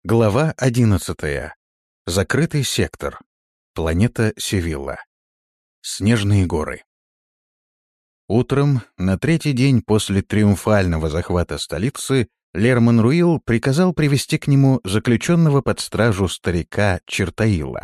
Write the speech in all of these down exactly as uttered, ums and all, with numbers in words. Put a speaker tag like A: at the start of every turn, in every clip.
A: Глава одиннадцатая. Закрытый сектор. Планета Севилла. Снежные горы. Утром, на третий день после триумфального захвата столицы, Лер Манруил приказал привести к нему заключенного под стражу старика Чертаила.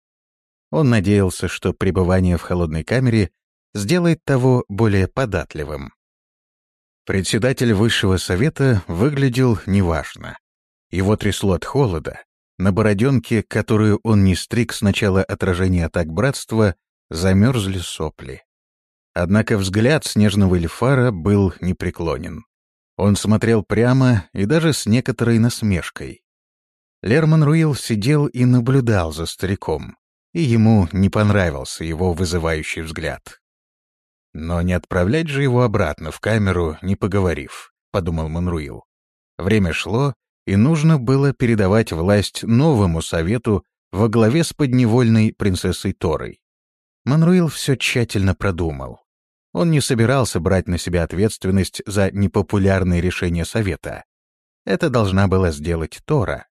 A: Он надеялся, что пребывание в холодной камере сделает того более податливым. Председатель Высшего Совета выглядел неважно. Его трясло от холода. На бороденке, которую он не стриг с начала отражения атак братства, замерзли сопли. Однако взгляд снежного эльфара был непреклонен. Он смотрел прямо и даже с некоторой насмешкой. Лер Манруил сидел и наблюдал за стариком, и ему не понравился его вызывающий взгляд. «Но не отправлять же его обратно в камеру, не поговорив», — подумал Манруил. Время шло, и нужно было передавать власть новому совету во главе с подневольной принцессой Торой. Манруил все тщательно продумал. Он не собирался брать на себя ответственность за непопулярные решения совета. Это должна была сделать Тора.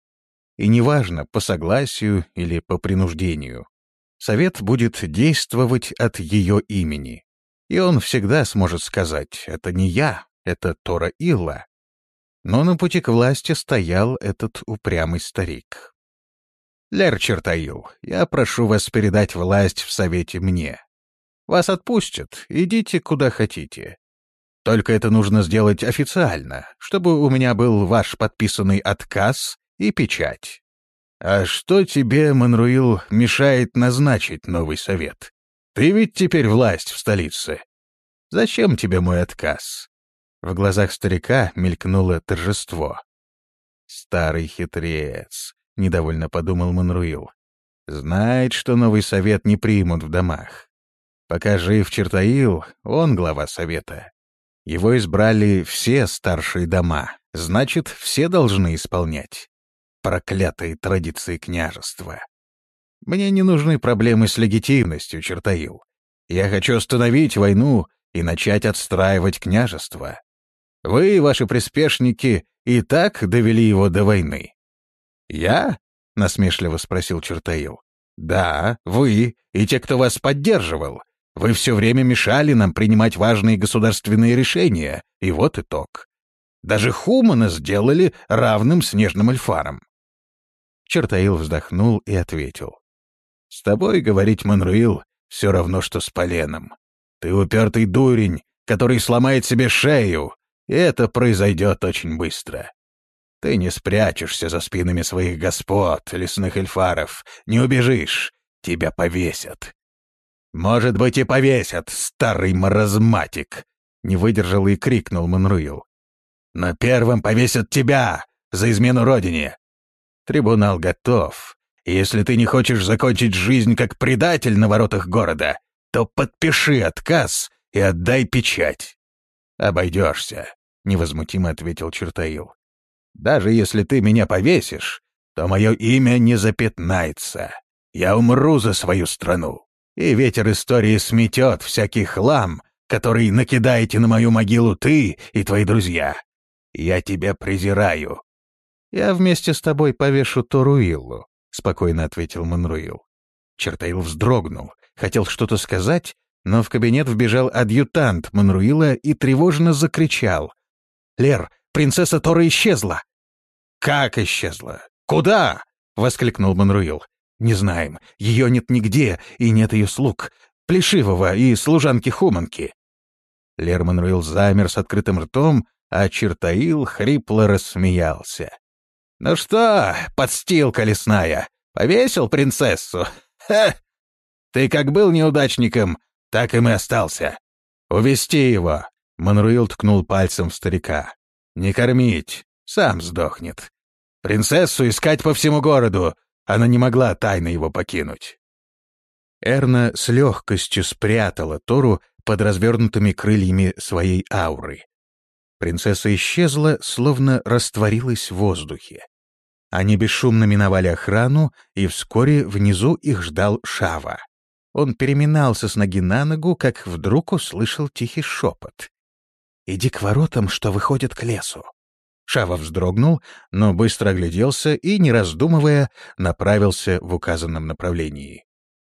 A: И неважно, по согласию или по принуждению. Совет будет действовать от ее имени. И он всегда сможет сказать: «Это не я, это Тора Илла». Но на пути к власти стоял этот упрямый старик. «Лер Чертаил, я прошу вас передать власть в Совете мне. Вас отпустят, идите куда хотите. Только это нужно сделать официально, чтобы у меня был ваш подписанный отказ и печать». «А что тебе, Манруил, мешает назначить новый совет? Ты ведь теперь власть в столице. Зачем тебе мой отказ?» В глазах старика мелькнуло торжество. «Старый хитрец», — недовольно подумал Манруил. «Знает, что новый совет не примут в домах. Пока жив Чертаил, он глава совета. Его избрали все старшие дома, значит, все должны исполнять. Проклятые традиции княжества. Мне не нужны проблемы с легитимностью, Чертаил. Я хочу остановить войну и начать отстраивать княжество. Вы и ваши приспешники и так довели его до войны». «Я?» — насмешливо спросил Чертаил. «Да, вы и те, кто вас поддерживал. Вы все время мешали нам принимать важные государственные решения, и вот итог. Даже Хумана сделали равным снежным эльфаром». Чертаил вздохнул и ответил. «С тобой говорить, Манруил, все равно, что с поленом. Ты упертый дурень, который сломает себе шею, и это произойдет очень быстро. Ты не спрячешься за спинами своих господ, лесных эльфаров, не убежишь, тебя повесят». «Может быть, и повесят, старый маразматик!» — не выдержал и крикнул Манруил. «Но первым повесят тебя за измену родине. Трибунал готов, и если ты не хочешь закончить жизнь как предатель на воротах города, то подпиши отказ и отдай печать». «Обойдешься», — невозмутимо ответил Чертаил. «Даже если ты меня повесишь, то мое имя не запятнается. Я умру за свою страну, и ветер истории сметет всякий хлам, который накидаете на мою могилу ты и твои друзья. Я тебя презираю». «Я вместе с тобой повешу Тору Иллу», — спокойно ответил Манруил. Чертаил вздрогнул, хотел что-то сказать, но в кабинет вбежал адъютант Манруила и тревожно закричал. «Лер, принцесса Тора исчезла!» «Как исчезла? Куда?» — воскликнул Манруил. «Не знаем. Ее нет нигде, и нет ее слуг. Плешивого и служанки-хуманки». Лер Манруил замер с открытым ртом, а Чертаил хрипло рассмеялся. «Ну что, подстилка лесная, повесил принцессу? Ха! Ты как был неудачником, так им и остался. Увести его!» — Манруил ткнул пальцем в старика. «Не кормить, сам сдохнет. Принцессу искать по всему городу, она не могла тайно его покинуть». Эрна с легкостью спрятала Тору под развернутыми крыльями своей ауры. Принцесса исчезла, словно растворилась в воздухе. Они бесшумно миновали охрану, и вскоре внизу их ждал Шава. Он переминался с ноги на ногу, как вдруг услышал тихий шепот. «Иди к воротам, что выходят к лесу». Шава вздрогнул, но быстро огляделся и, не раздумывая, направился в указанном направлении.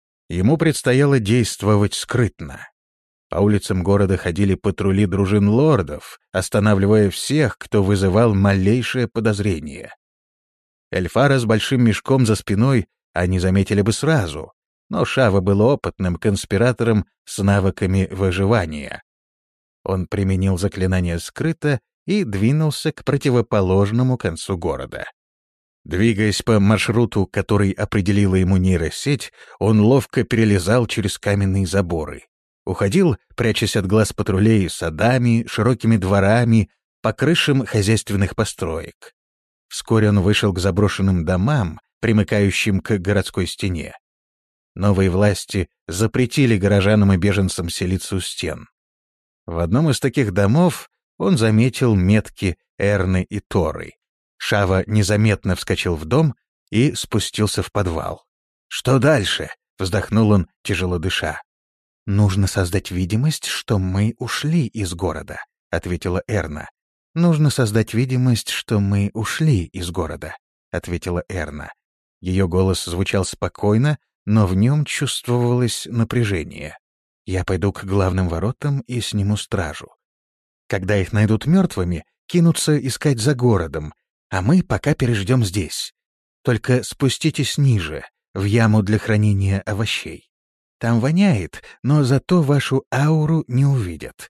A: Ему предстояло действовать скрытно. По улицам города ходили патрули дружин лордов, останавливая всех, кто вызывал малейшее подозрение. Эльфара с большим мешком за спиной они заметили бы сразу, но Шава был опытным конспиратором с навыками выживания. Он применил заклинание скрыто и двинулся к противоположному концу города. Двигаясь по маршруту, который определила ему нейросеть, он ловко перелезал через каменные заборы. Уходил, прячась от глаз патрулей, садами, широкими дворами, по крышам хозяйственных построек. Вскоре он вышел к заброшенным домам, примыкающим к городской стене. Новые власти запретили горожанам и беженцам селиться у стен. В одном из таких домов он заметил метки Эрны и Торы. Шава незаметно вскочил в дом и спустился в подвал. «Что дальше?» — вздохнул он, тяжело дыша. «Нужно создать видимость, что мы ушли из города», — ответила Эрна. «Нужно создать видимость, что мы ушли из города», — ответила Эрна. Ее голос звучал спокойно, но в нем чувствовалось напряжение. «Я пойду к главным воротам и сниму стражу. Когда их найдут мертвыми, кинутся искать за городом, а мы пока переждем здесь. Только спуститесь ниже, в яму для хранения овощей. Там воняет, но зато вашу ауру не увидят».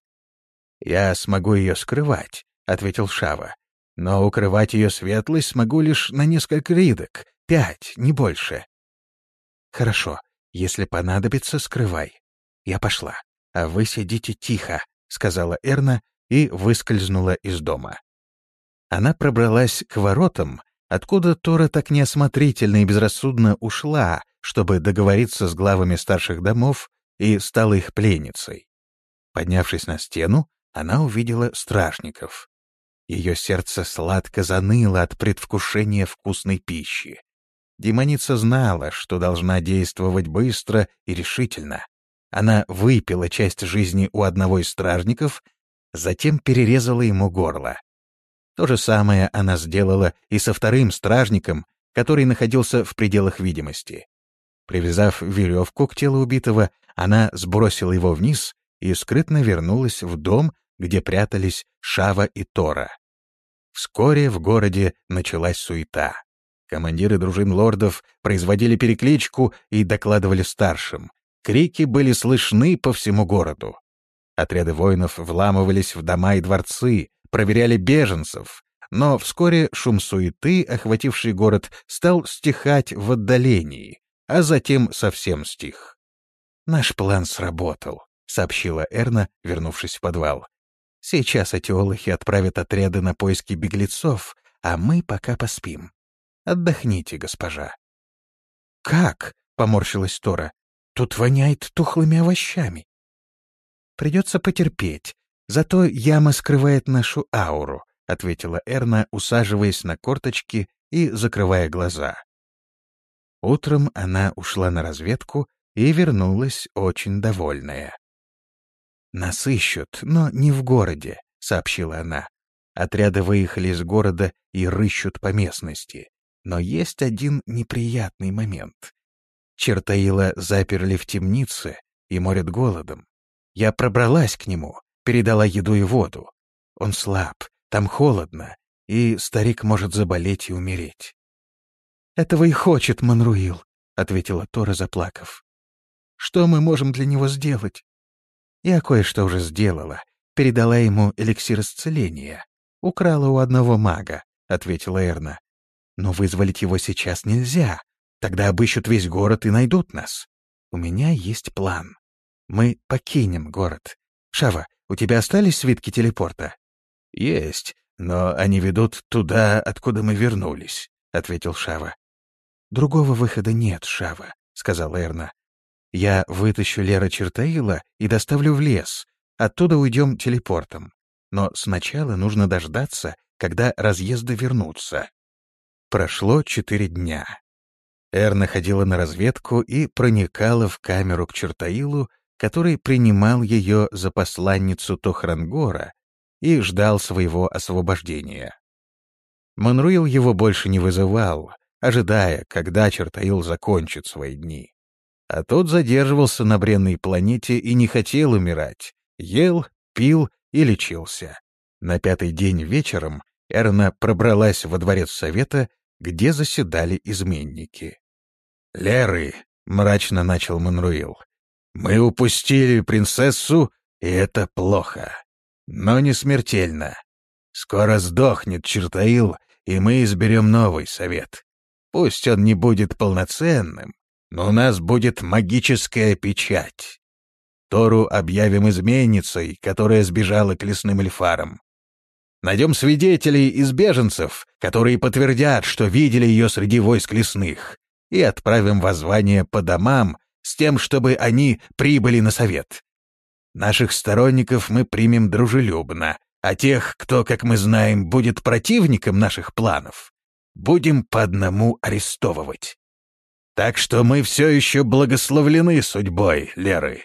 A: «Я смогу ее скрывать», — ответил Шава. «Но укрывать ее светлость смогу лишь на несколько ридок, пять, не больше». «Хорошо, если понадобится, скрывай. Я пошла, а вы сидите тихо», — сказала Эрна и выскользнула из дома. Она пробралась к воротам, откуда Тора так неосмотрительно и безрассудно ушла, чтобы договориться с главами старших домов, и стала их пленницей. Поднявшись на стену, она увидела стражников. Ее сердце сладко заныло от предвкушения вкусной пищи. Демоница знала, что должна действовать быстро и решительно. Она выпила часть жизни у одного из стражников, затем перерезала ему горло. То же самое она сделала и со вторым стражником, который находился в пределах видимости. Привязав веревку к телу убитого, она сбросила его вниз и скрытно вернулась в дом, где прятались Шава и Тора. Вскоре в городе началась суета. Командиры дружин лордов производили перекличку и докладывали старшим. Крики были слышны по всему городу. Отряды воинов вламывались в дома и дворцы, проверяли беженцев, но вскоре шум суеты, охвативший город, стал стихать в отдалении, а затем совсем стих. «Наш план сработал», — сообщила Эрна, вернувшись в подвал. «Сейчас эти олухи отправят отряды на поиски беглецов, а мы пока поспим. Отдохните, госпожа». «Как?» — поморщилась Тора. «Тут воняет тухлыми овощами». «Придется потерпеть, зато яма скрывает нашу ауру», — ответила Эрна, усаживаясь на корточки и закрывая глаза. Утром она ушла на разведку и вернулась очень довольная. «Нас ищут, но не в городе», — сообщила она. «Отряды выехали из города и рыщут по местности. Но есть один неприятный момент. Чертаила заперли в темнице и морят голодом. Я пробралась к нему, передала еду и воду. Он слаб, там холодно, и старик может заболеть и умереть». «Этого и хочет Манруил», — ответила Тора, заплакав. «Что мы можем для него сделать?» «Я кое-что уже сделала. Передала ему эликсир исцеления. Украла у одного мага», — ответила Эрна. «Но вызволить его сейчас нельзя. Тогда обыщут весь город и найдут нас. У меня есть план. Мы покинем город. Шава, у тебя остались свитки телепорта?» «Есть, но они ведут туда, откуда мы вернулись», — ответил Шава. «Другого выхода нет, Шава», — сказала Эрна. «Я вытащу Лера Чертаила и доставлю в лес. Оттуда уйдем телепортом. Но сначала нужно дождаться, когда разъезды вернутся». Прошло четыре дня. Эрна ходила на разведку и проникала в камеру к Чертаилу, который принимал ее за посланницу Тохрангора и ждал своего освобождения. Манруил его больше не вызывал, ожидая, когда Чертаил закончит свои дни. А тот задерживался на бренной планете и не хотел умирать. Ел, пил и лечился. На пятый день вечером Эрна пробралась во дворец совета, где заседали изменники. «Леры», — мрачно начал Манруил, — «мы упустили принцессу, и это плохо. Но не смертельно. Скоро сдохнет Чертаил, и мы изберем новый совет. Пусть он не будет полноценным, но у нас будет магическая печать. Тору объявим изменницей, которая сбежала к лесным эльфарам. Найдем свидетелей из беженцев, которые подтвердят, что видели ее среди войск лесных, и отправим воззвание по домам с тем, чтобы они прибыли на совет. Наших сторонников мы примем дружелюбно, а тех, кто, как мы знаем, будет противником наших планов, будем по одному арестовывать. Так что мы все еще благословлены судьбой, Леры».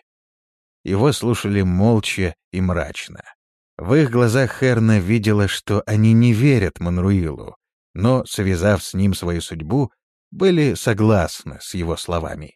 A: Его слушали молча и мрачно. В их глазах Эрна видела, что они не верят Манруилу, но, связав с ним свою судьбу, были согласны с его словами.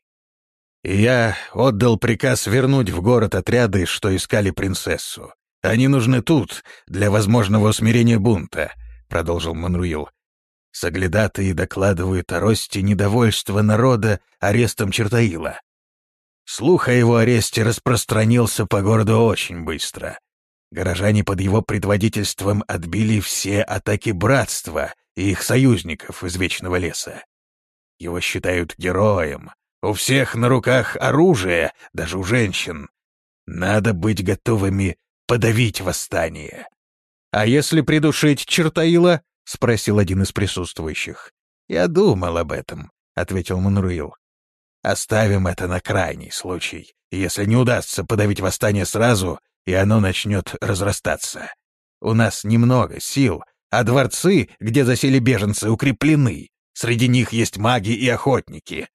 A: «И я отдал приказ вернуть в город отряды, что искали принцессу. Они нужны тут, для возможного усмирения бунта», — продолжил Манруил. «Соглядатые докладывают о росте недовольства народа арестом Чертаила. Слух о его аресте распространился по городу очень быстро. Горожане под его предводительством отбили все атаки братства и их союзников из Вечного леса. Его считают героем. У всех на руках оружие, даже у женщин. Надо быть готовыми подавить восстание».
B: «А если придушить Чертаила?» — спросил один из присутствующих.
A: «Я думал об этом», — ответил Манруил. «Оставим это на крайний случай, если не удастся подавить восстание сразу, и оно начнет разрастаться. У нас немного сил, а дворцы, где засели беженцы, укреплены. Среди них есть маги и охотники.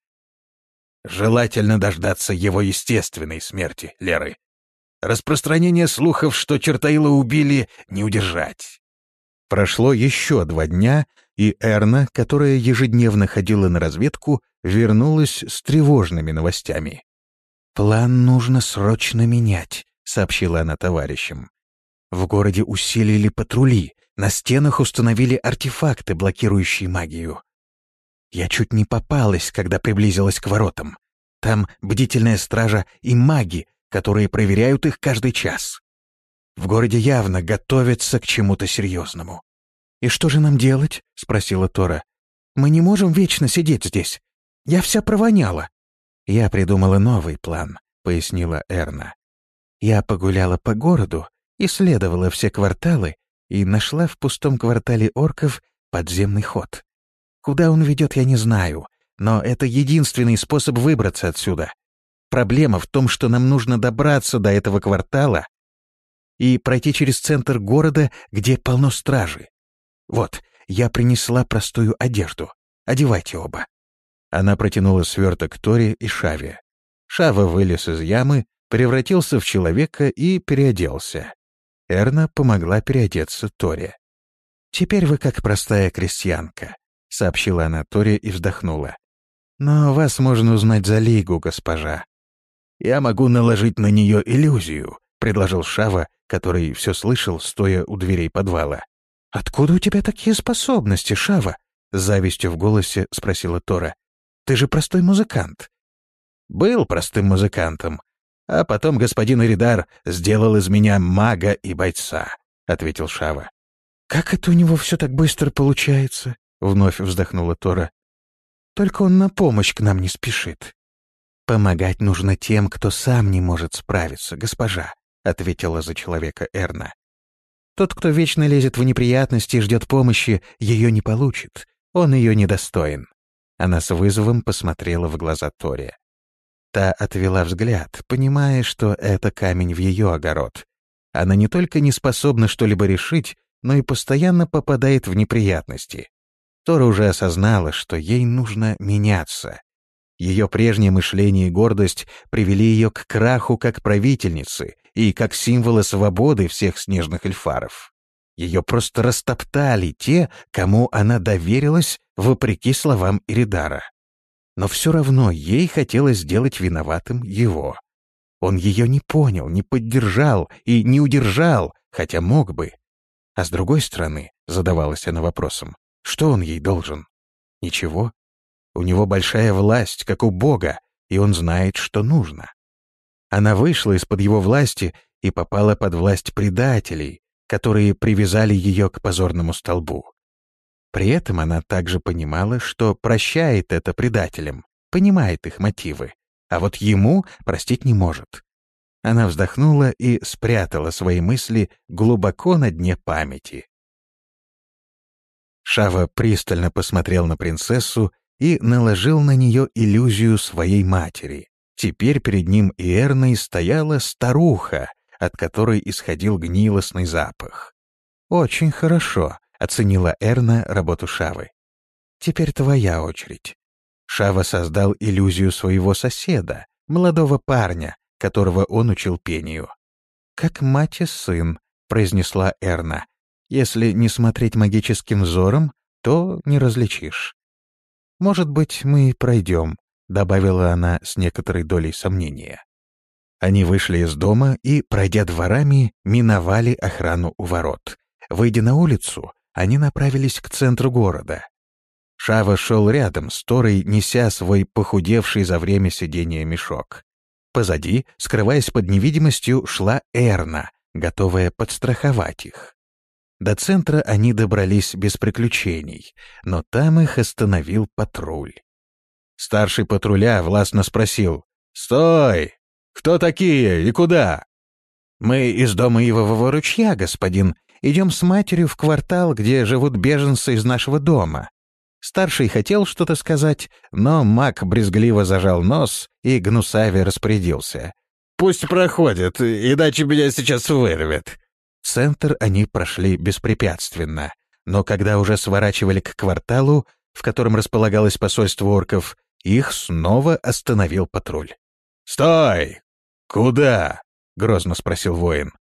A: Желательно дождаться его естественной смерти, Леры. Распространение слухов, что Чертаила убили, не удержать».
B: Прошло еще два дня, и Эрна, которая ежедневно ходила на разведку, вернулась с тревожными новостями.
A: «План нужно срочно менять», — сообщила она товарищам. «В городе усилили патрули, на стенах установили артефакты, блокирующие магию. Я чуть не попалась, когда приблизилась к воротам. Там бдительная стража и маги, которые проверяют их каждый час. В городе явно готовятся к чему-то серьезному». «И что же нам делать?» — спросила Тора. «Мы не можем вечно сидеть здесь. Я вся провоняла». «Я придумала новый план», — пояснила Эрна. «Я погуляла по городу, исследовала все кварталы и нашла в пустом квартале орков подземный ход. Куда он ведет, я не знаю, но это единственный способ выбраться отсюда. Проблема в том, что нам нужно добраться до этого квартала и пройти через центр города, где полно стражи. Вот, я принесла простую одежду. Одевайте оба». Она протянула сверток Торе и Шаве. Шава вылез из ямы, превратился в человека и переоделся. Эрна помогла переодеться Торе. «Теперь вы как простая крестьянка», — сообщила она Торе и вздохнула. «Но вас можно узнать за Лигу, госпожа». «Я могу наложить на нее иллюзию», — предложил Шава, который все слышал, стоя у дверей подвала. «Откуда у тебя такие способности, Шава?» — с завистью в голосе спросила Тора. «Ты же простой музыкант». «Был простым музыкантом, а потом господин Эридар сделал из меня мага и бойца», — ответил Шава. «Как это у него все так быстро получается?» — вновь вздохнула Тора. «Только он на помощь к нам не спешит». «Помогать нужно тем, кто сам не может справиться, госпожа», — ответила за человека Эрна. «Тот, кто вечно лезет в неприятности и ждет помощи, ее не получит. Он ее недостоин». Она с вызовом посмотрела в глаза Торе. Та отвела взгляд, понимая, что это камень в ее огород. Она не только не способна что-либо решить, но и постоянно попадает в неприятности. Тора уже осознала, что ей нужно меняться. Ее прежнее мышление и гордость привели ее к краху как правительницы и как символа свободы всех снежных эльфаров.
B: Ее просто растоптали те, кому она доверилась, вопреки словам Иридара. Но все равно ей хотелось сделать виноватым его. Он ее не понял, не поддержал и не удержал, хотя мог бы. А с другой стороны, задавалась она вопросом, что он ей должен? Ничего. У него большая власть, как у Бога, и он знает, что нужно. Она вышла из-под его власти и попала под власть предателей, которые привязали ее к позорному столбу. При этом она также понимала, что прощает это предателям, понимает их мотивы, а вот ему простить не может. Она вздохнула и спрятала свои мысли глубоко на дне памяти. Шава пристально посмотрел на принцессу и наложил на нее иллюзию своей матери. Теперь перед ним и Эрной стояла старуха, от которой исходил гнилостный запах. «Очень хорошо», — оценила Эрна работу Шавы. «Теперь твоя очередь». Шава создал иллюзию своего соседа, молодого парня, которого он учил пению. «Как мать и сын», — произнесла Эрна. «Если не смотреть магическим взором, то не различишь». «Может быть, мы и пройдем», — добавила она с некоторой долей сомнения. Они вышли из дома и, пройдя дворами, миновали охрану у ворот. Выйдя на улицу, они направились к центру города. Шава шел рядом с Торой, неся свой похудевший за время сидения мешок. Позади, скрываясь под невидимостью, шла Эрна, готовая подстраховать их. До центра они добрались без приключений, но там их остановил патруль. Старший патруля властно спросил: «Стой! Кто такие и куда?» «Мы из дома Ивового ручья, господин. Идем с матерью в квартал, где живут беженцы из нашего дома». Старший хотел что-то сказать, но маг брезгливо зажал нос и гнусаве распорядился: «Пусть проходит, иначе меня сейчас вырвет». Центр они прошли беспрепятственно, но когда уже сворачивали к кварталу, в котором располагалось посольство орков, их снова остановил патруль. «Стой! Куда?» — грозно спросил воин.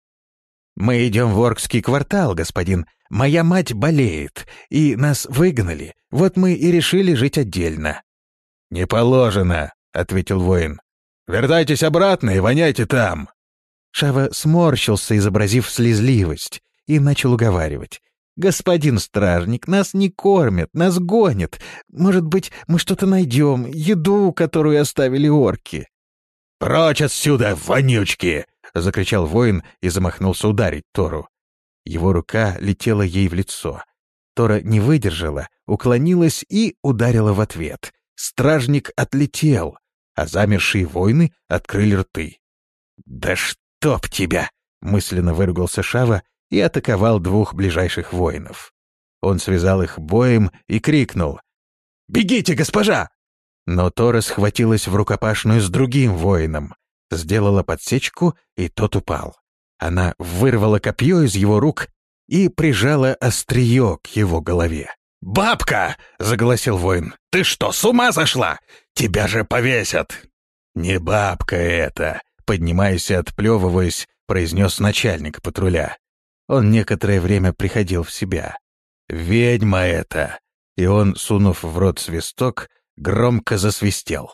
B: «Мы идем в Оркский квартал, господин. Моя мать болеет, и нас выгнали. Вот мы и решили жить отдельно». «Не положено», — ответил воин. «Вертайтесь обратно и воняйте там». Шава сморщился, изобразив слезливость, и начал уговаривать. «Господин стражник, нас не кормят, нас гонят. Может быть, мы что-то найдем, еду, которую оставили орки». «Прочь отсюда, вонючки!» — закричал воин и замахнулся ударить Тору. Его рука летела ей в лицо. Тора не выдержала, уклонилась и ударила в ответ. Стражник отлетел, а замершие воины открыли рты. «Да чтоб тебя!» — мысленно выругался Шава и атаковал двух ближайших воинов. Он связал их боем и крикнул: «Бегите, госпожа!» Но Тора схватилась в рукопашную с другим воином, сделала подсечку, и тот упал. Она вырвала копье из его рук и прижала острие к его голове. «Бабка!» — заголосил воин. «Ты что, с ума сошла? Тебя же повесят!» «Не бабка это!» — поднимаясь и отплевываясь, произнес начальник патруля. Он некоторое время приходил в себя. «Ведьма это!» И он, сунув в рот свисток, громко засвистел.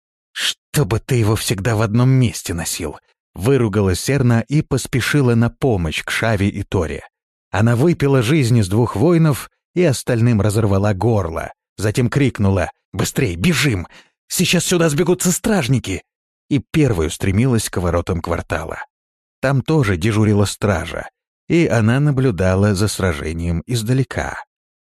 B: «Чтобы ты его всегда в одном месте носил!» Выругалась Эрна и поспешила на помощь к Шаве и Торе. Она выпила жизнь из двух воинов и остальным разорвала горло. Затем крикнула: «Быстрей, бежим! Сейчас сюда сбегутся стражники!» И первой устремилась к воротам квартала. Там тоже дежурила стража, и она наблюдала за сражением издалека.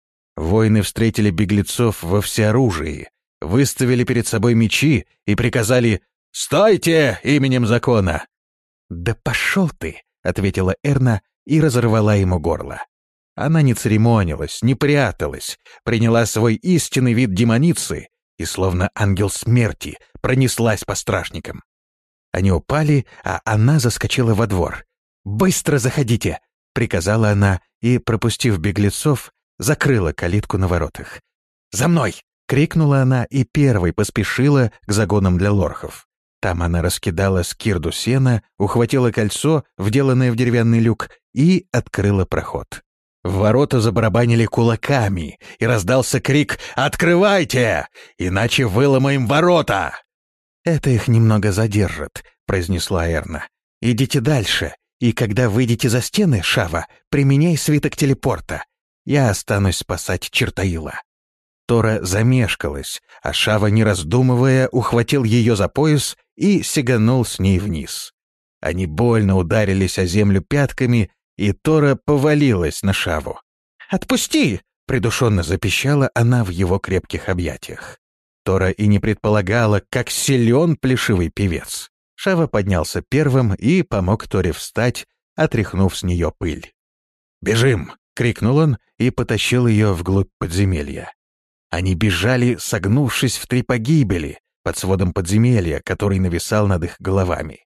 B: Воины встретили беглецов во всеоружии, выставили перед собой мечи и приказали: «Стойте именем закона!» «Да пошел ты!» — ответила Эрна и разорвала ему горло. Она не церемонилась, не пряталась, приняла свой истинный вид демоницы и, словно ангел смерти, пронеслась по стражникам. Они упали, а она заскочила во двор. «Быстро заходите!» — приказала она и, пропустив беглецов, закрыла калитку на воротах. «За мной!» — крикнула она и первой поспешила к загонам для лорхов. Там она раскидала скирду сена, ухватила кольцо, вделанное в деревянный люк, и открыла проход. В ворота забарабанили кулаками, и раздался крик «Открывайте! Иначе выломаем ворота!» «Это их немного задержит», — произнесла Эрна. «Идите дальше, и когда выйдете за стены, Шава, применяй свиток телепорта. Я останусь спасать Чертаила». Тора замешкалась, а Шава, не раздумывая, ухватил ее за пояс и сиганул с ней вниз. Они больно ударились о землю пятками, и Тора повалилась на Шаву. «Отпусти!» — придушенно запищала она в его крепких объятиях. Тора и не предполагала, как силен плешивый певец. Шава поднялся первым и помог Торе встать, отряхнув с нее пыль. «Бежим!» — крикнул он и потащил ее вглубь подземелья. Они бежали, согнувшись в три погибели, под сводом подземелья, который нависал над их головами.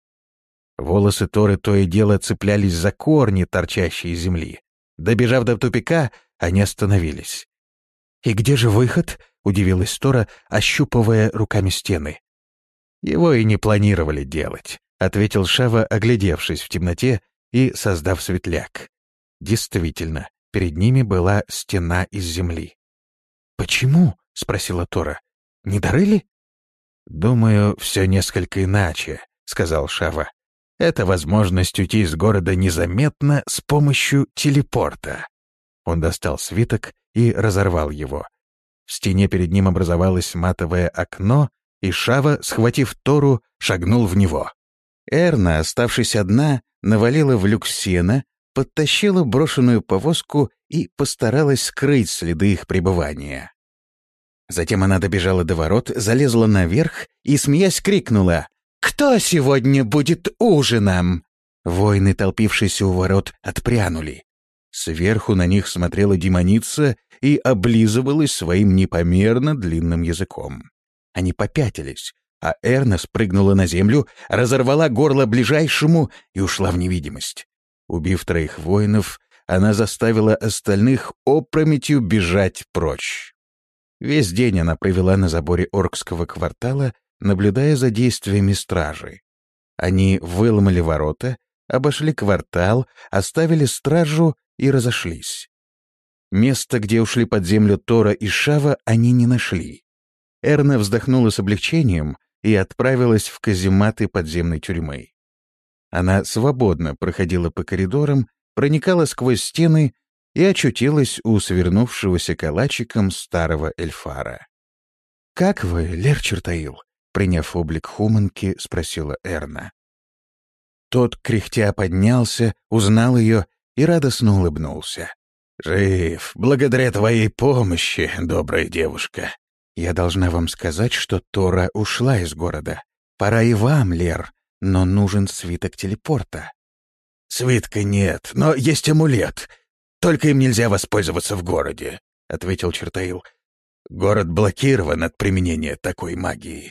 B: Волосы Торы то и дело цеплялись за корни, торчащие из земли. Добежав до тупика, они остановились. «И где же выход?» — удивилась Тора, ощупывая руками стены. «Его и не планировали делать», — ответил Шава, оглядевшись в темноте и создав светляк. Действительно, перед ними была стена из земли. «Почему?» — спросила Тора. «Не дорыли?» «Думаю, все несколько иначе», — сказал Шава. «Это возможность уйти из города незаметно с помощью телепорта». Он достал свиток и разорвал его. В стене перед ним образовалось матовое окно, и Шава, схватив Тору, шагнул в него. Эрна, оставшись одна, навалила в люк сена, подтащила брошенную повозку и постаралась скрыть следы их пребывания. Затем она добежала до ворот, залезла наверх и, смеясь, крикнула: «Кто сегодня будет ужином?» Воины, толпившиеся у ворот, отпрянули. Сверху на них смотрела демоница и облизывалась своим непомерно длинным языком. Они попятились, а Эрна спрыгнула на землю, разорвала горло ближайшему и ушла в невидимость. Убив троих воинов, она заставила остальных опрометью бежать прочь. Весь день она провела на заборе оркского квартала, наблюдая за действиями стражи. Они выломали ворота, обошли квартал, оставили стражу и разошлись. Место, где ушли под землю Тора и Шава, они не нашли. Эрна вздохнула с облегчением и отправилась в казематы подземной тюрьмы. Она свободно проходила по коридорам, проникала сквозь стены и очутилась у свернувшегося калачиком старого эльфара. «Как вы, Лер Чертаил?» — приняв облик Хуманки, спросила Эрна. Тот, кряхтя, поднялся, узнал ее и радостно улыбнулся. «Жив, благодаря твоей помощи, добрая девушка. Я должна вам сказать, что Тора ушла из города. Пора и вам, Лер, но нужен свиток телепорта». «Свитка нет, но есть амулет. Только им нельзя воспользоваться в городе», — ответил Чертаил. «Город блокирован от применения такой магии».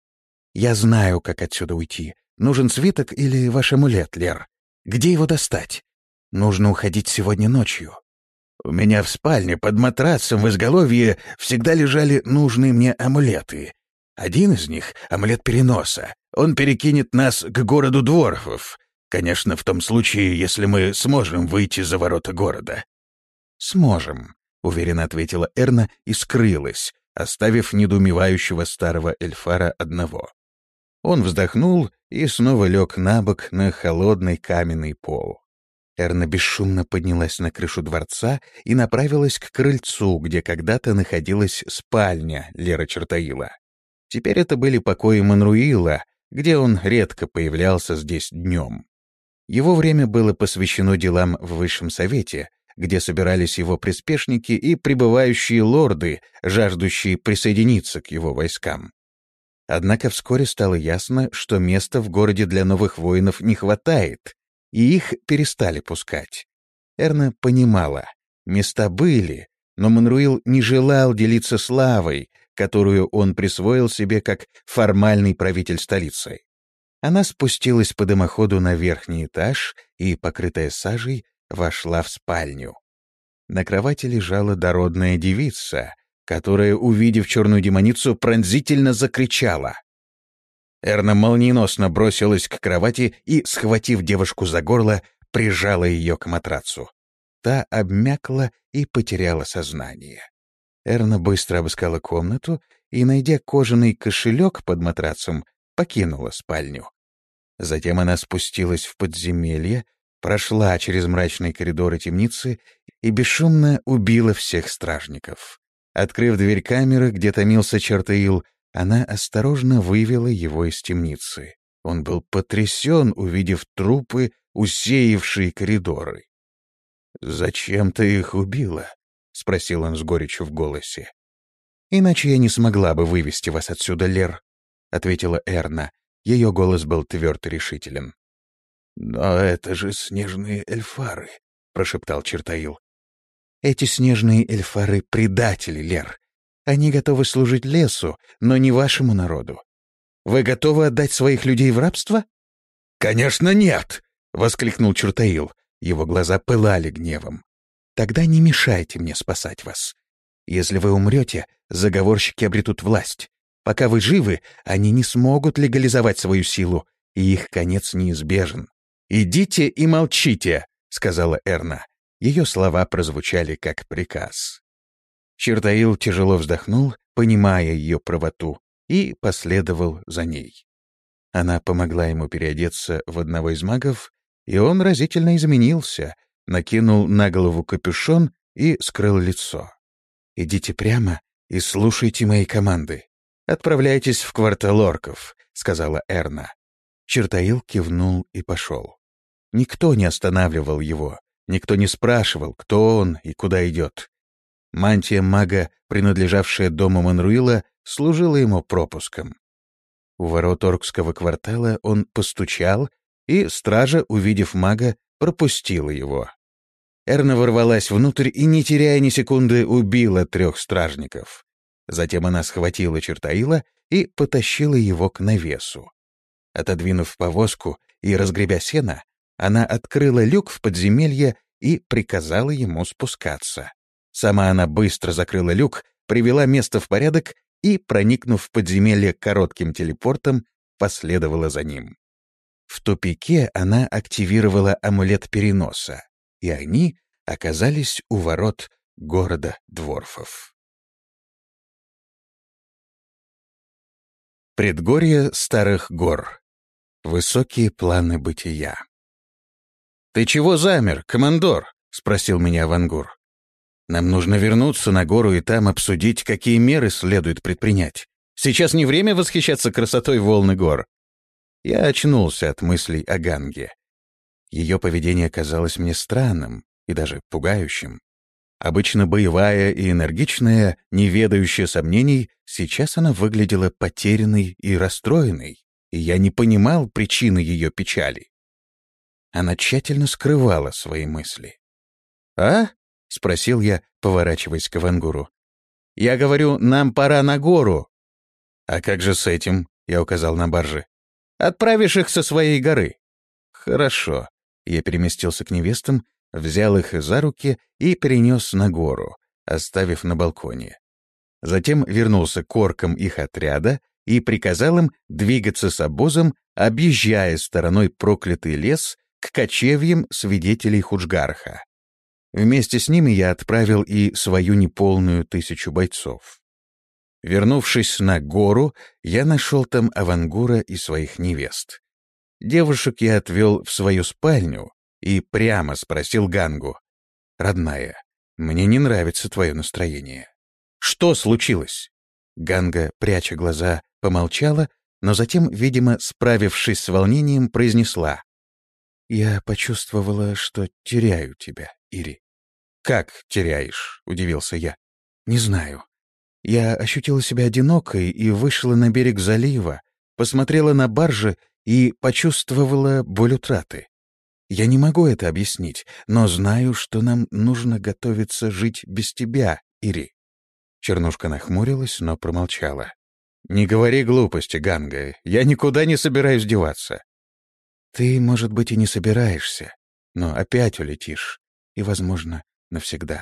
B: «Я знаю, как отсюда уйти. Нужен свиток или ваш амулет, Лер. Где его достать? Нужно уходить сегодня ночью». «У меня в спальне под матрасом в изголовье всегда лежали нужные мне амулеты. Один из них — амулет переноса. Он перекинет нас к городу дворфов. Конечно, в том случае, если мы сможем выйти за ворота города». «Сможем», — уверенно ответила Эрна и скрылась, оставив недоумевающего старого эльфара одного. Он вздохнул и снова лег на бок на холодный каменный пол. Эрна бесшумно поднялась на крышу дворца и направилась к крыльцу, где когда-то находилась спальня Лера Чертаила. Теперь это были покои Манруила, где он редко появлялся здесь днем. Его время было посвящено делам в Высшем Совете, где собирались его приспешники и прибывающие лорды, жаждущие присоединиться к его войскам. Однако вскоре стало ясно, что места в городе для новых воинов не хватает, и их перестали пускать. Эрна понимала, места были, но Манруил не желал делиться славой, которую он присвоил себе как формальный правитель столицы. Она спустилась по дымоходу на верхний этаж и, покрытая сажей, вошла в спальню. На кровати лежала дородная девица, которая, увидев черную демоницу, пронзительно закричала. Эрна молниеносно бросилась к кровати и, схватив девушку за горло, прижала ее к матрацу. та обмякла и потеряла сознание. Эрна быстро обыскала комнату и, найдя кожаный кошелек под матрацем, покинула спальню. Затем она спустилась в подземелье, прошла через мрачные коридоры темницы и бесшумно убила всех стражников. Открыв дверь камеры, где томился Чертаил, она осторожно вывела его из темницы. Он был потрясен, увидев трупы, усеявшие коридоры. «Зачем ты их убила?» — спросил он с горечью в голосе. «Иначе я не смогла бы вывести вас отсюда, Лер», — ответила Эрна. Ее голос был тверд и решителен. «Но это же снежные эльфары», — прошептал Чертаил. «Эти снежные эльфары — предатели, Лер. Они готовы служить лесу, но не вашему народу. Вы готовы отдать своих людей в рабство?» «Конечно нет!» — воскликнул Чертаил. Его глаза пылали гневом. «Тогда не мешайте мне спасать вас. Если вы умрете, заговорщики обретут власть. Пока вы живы, они не смогут легализовать свою силу, и их конец неизбежен». «Идите и молчите», — сказала Эрна. Ее слова прозвучали как приказ. Чертаил тяжело вздохнул, понимая ее правоту, и последовал за ней. Она помогла ему переодеться в одного из магов, и он разительно изменился, накинул на голову капюшон и скрыл лицо. «Идите прямо и слушайте мои команды. Отправляйтесь в квартал орков», — сказала Эрна. Чертаил кивнул и пошел. Никто не останавливал его, никто не спрашивал, кто он и куда идет. Мантия мага, принадлежавшая дому Манруила, служила ему пропуском. У ворот оркского квартала он постучал, и стража, увидев мага, пропустила его. Эрна ворвалась внутрь и, не теряя ни секунды, убила трех стражников. Затем она схватила Чертаила и потащила его к навесу. Отодвинув повозку и разгребя сено, она открыла люк в подземелье и приказала ему спускаться. Сама она быстро закрыла люк, привела место в порядок и, проникнув в подземелье коротким телепортом, последовала за ним. В тупике она активировала амулет переноса, и они оказались у ворот города дворфов. Предгорье старых гор. Высокие планы бытия. «Ты чего замер, командор?» — спросил меня Вангур. «Нам нужно вернуться на гору и там обсудить, какие меры следует предпринять. Сейчас не время восхищаться красотой волны гор». Я очнулся от мыслей о Ганге. Ее поведение казалось мне странным и даже пугающим. Обычно боевая и энергичная, не ведающая сомнений, сейчас она выглядела потерянной и расстроенной, и я не понимал причины ее печали. Она тщательно скрывала свои мысли. «А?» — спросил я, поворачиваясь к Вангуру. «Я говорю, нам пора на гору». «А как же с этим?» — я указал на баржи. «Отправишь их со своей горы». «Хорошо». Я переместился к невестам, взял их за руки и перенес на гору, оставив на балконе. Затем вернулся к оркам их отряда и приказал им двигаться с обозом, объезжая стороной проклятый лес к кочевьям свидетелей Худжгарха. Вместе с ними я отправил и свою неполную тысячу бойцов. Вернувшись на гору, я нашел там Авангура и своих невест. Девушек я отвел в свою спальню и прямо спросил Гангу: «Родная, мне не нравится твое настроение. Что случилось?» Ганга, пряча глаза, помолчала, но затем, видимо, справившись с волнением, произнесла: «Я почувствовала, что теряю тебя, Ири». «Как теряешь?» — удивился я. «Не знаю. Я ощутила себя одинокой и вышла на берег залива, посмотрела на баржи и почувствовала боль утраты. Я не могу это объяснить, но знаю, что нам нужно готовиться жить без тебя, Ири». Чернушка нахмурилась, но промолчала. «Не говори глупости, Ганга, я никуда не собираюсь деваться». «Ты, может быть, и не собираешься, но опять улетишь, и, возможно, навсегда.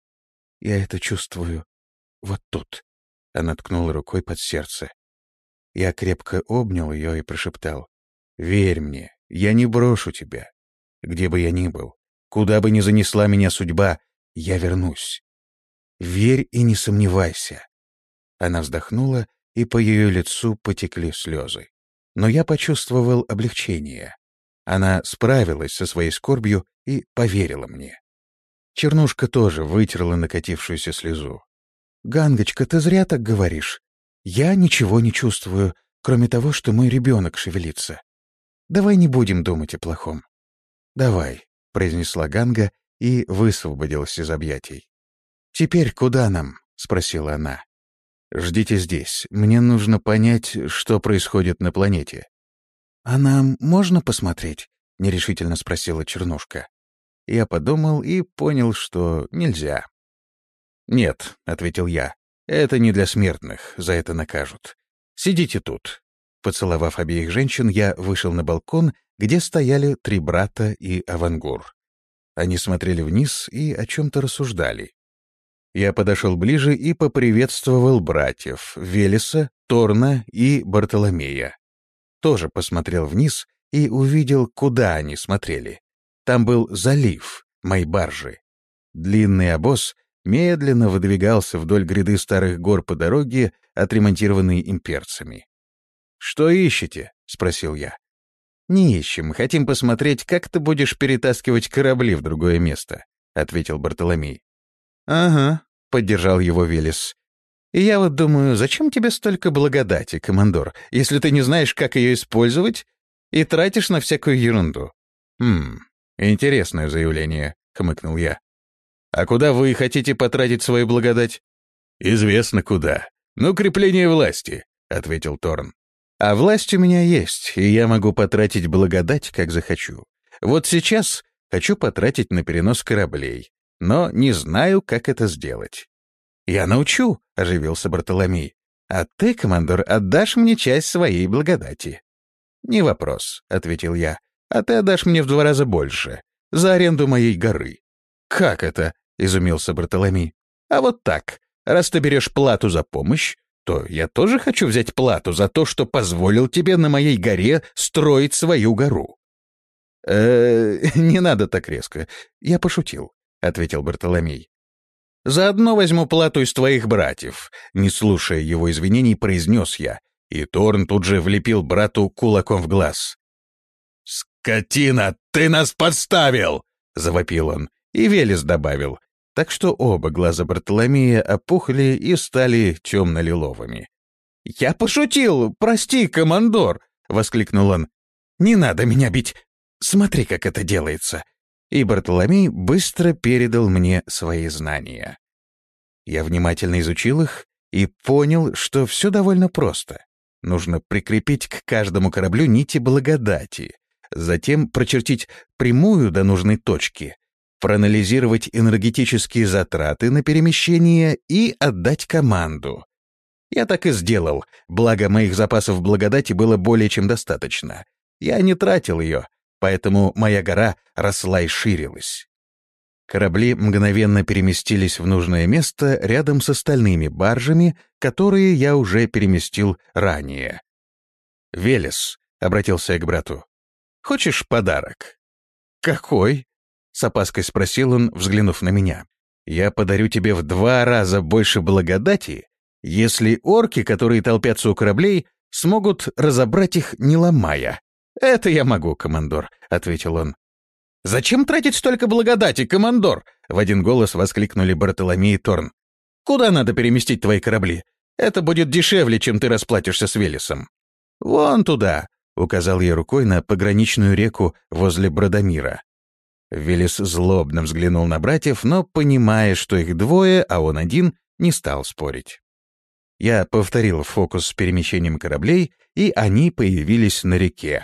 B: Я это чувствую вот тут». Она ткнула рукой под сердце. Я крепко обнял ее и прошептал: «Верь мне, я не брошу тебя, где бы я ни был. Куда бы ни занесла меня судьба, я вернусь. Верь и не сомневайся». Она вздохнула, и по ее лицу потекли слезы. Но я почувствовал облегчение. Она справилась со своей скорбью и поверила мне. Чернушка тоже вытерла накатившуюся слезу. «Гангочка, ты зря так говоришь. Я ничего не чувствую, кроме того, что мой ребенок шевелится. Давай не будем думать о плохом». «Давай», — произнесла Ганга и высвободилась из объятий. «Теперь куда нам?» — спросила она. «Ждите здесь. Мне нужно понять, что происходит на планете». «А нам можно посмотреть?» — нерешительно спросила Чернушка. Я подумал и понял, что нельзя. «Нет», — ответил я, — «это не для смертных, за это накажут. Сидите тут». Поцеловав обеих женщин, я вышел на балкон, где стояли три брата и Авангур. Они смотрели вниз и о чем-то рассуждали. Я подошел ближе и поприветствовал братьев Велеса, Торна и Бартоломея. Тоже посмотрел вниз и увидел, куда они смотрели. Там был залив, мои баржи. Длинный обоз медленно выдвигался вдоль гряды старых гор по дороге, отремонтированной имперцами. «Что ищете?» — спросил я. «Не ищем, хотим посмотреть, как ты будешь перетаскивать корабли в другое место», — ответил Бартоломей. «Ага», — поддержал его Велес. «И я вот думаю, зачем тебе столько благодати, командор, если ты не знаешь, как ее использовать, и тратишь на всякую ерунду?» «Хм, интересное заявление», — хмыкнул я. «А куда вы хотите потратить свою благодать?» «Известно куда. Ну, крепление власти», — ответил Торн. «А власть у меня есть, и я могу потратить благодать, как захочу. Вот сейчас хочу потратить на перенос кораблей, но не знаю, как это сделать». «Я научу», — оживился Бартоломей. «А ты, командор, отдашь мне часть своей благодати». «Не вопрос», — ответил я. «А ты отдашь мне в два раза больше, за аренду моей горы». «Как это?» — изумился Бартоломей. «А вот так. Раз ты берешь плату за помощь, то я тоже хочу взять плату за то, что позволил тебе на моей горе строить свою гору». «Э, не надо так резко. Я пошутил», — ответил Бартоломей. «Заодно возьму плату из твоих братьев», — не слушая его извинений, произнес я, и Торн тут же влепил брату кулаком в глаз. «Скотина, ты нас подставил!» — завопил он, и Велес добавил, так что оба глаза Бартоломея опухли и стали темно-лиловыми. «Я пошутил! Прости, командор!» — воскликнул он. «Не надо меня бить! Смотри, как это делается!» И Бартоломей быстро передал мне свои знания. Я внимательно изучил их и понял, что все довольно просто. Нужно прикрепить к каждому кораблю нити благодати, затем прочертить прямую до нужной точки, проанализировать энергетические затраты на перемещение и отдать команду. Я так и сделал, благо моих запасов благодати было более чем достаточно. Я не тратил ее, поэтому моя гора росла и ширилась. Корабли мгновенно переместились в нужное место рядом с остальными баржами, которые я уже переместил ранее. «Велес», — обратился я к брату, — «хочешь подарок?» «Какой?» — с опаской спросил он, взглянув на меня. «Я подарю тебе в два раза больше благодати, если орки, которые толпятся у кораблей, смогут разобрать их, не ломая». «Это я могу, командор», — ответил он. «Зачем тратить столько благодати, командор?» — в один голос воскликнули Бартоломей и Торн. «Куда надо переместить твои корабли? Это будет дешевле, чем ты расплатишься с Велесом». «Вон туда», — указал я рукой на пограничную реку возле Бродомира. Велес злобно взглянул на братьев, но, понимая, что их двое, а он один, не стал спорить. Я повторил фокус с перемещением кораблей, и они появились на реке.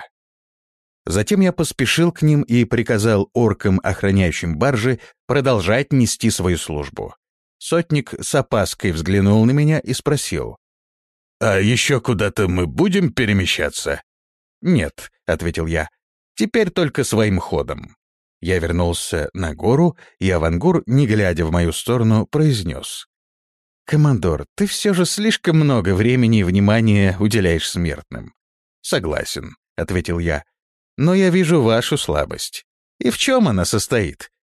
B: Затем я поспешил к ним и приказал оркам, охраняющим баржи, продолжать нести свою службу. Сотник с опаской взглянул на меня и спросил: «А еще куда-то мы будем перемещаться?» «Нет», — ответил я, — «теперь только своим ходом». Я вернулся на гору, и Авангур, не глядя в мою сторону, произнес: «Командор, ты все же слишком много времени и внимания уделяешь смертным». «Согласен», — ответил я, — «но я вижу вашу слабость. И в чем она состоит?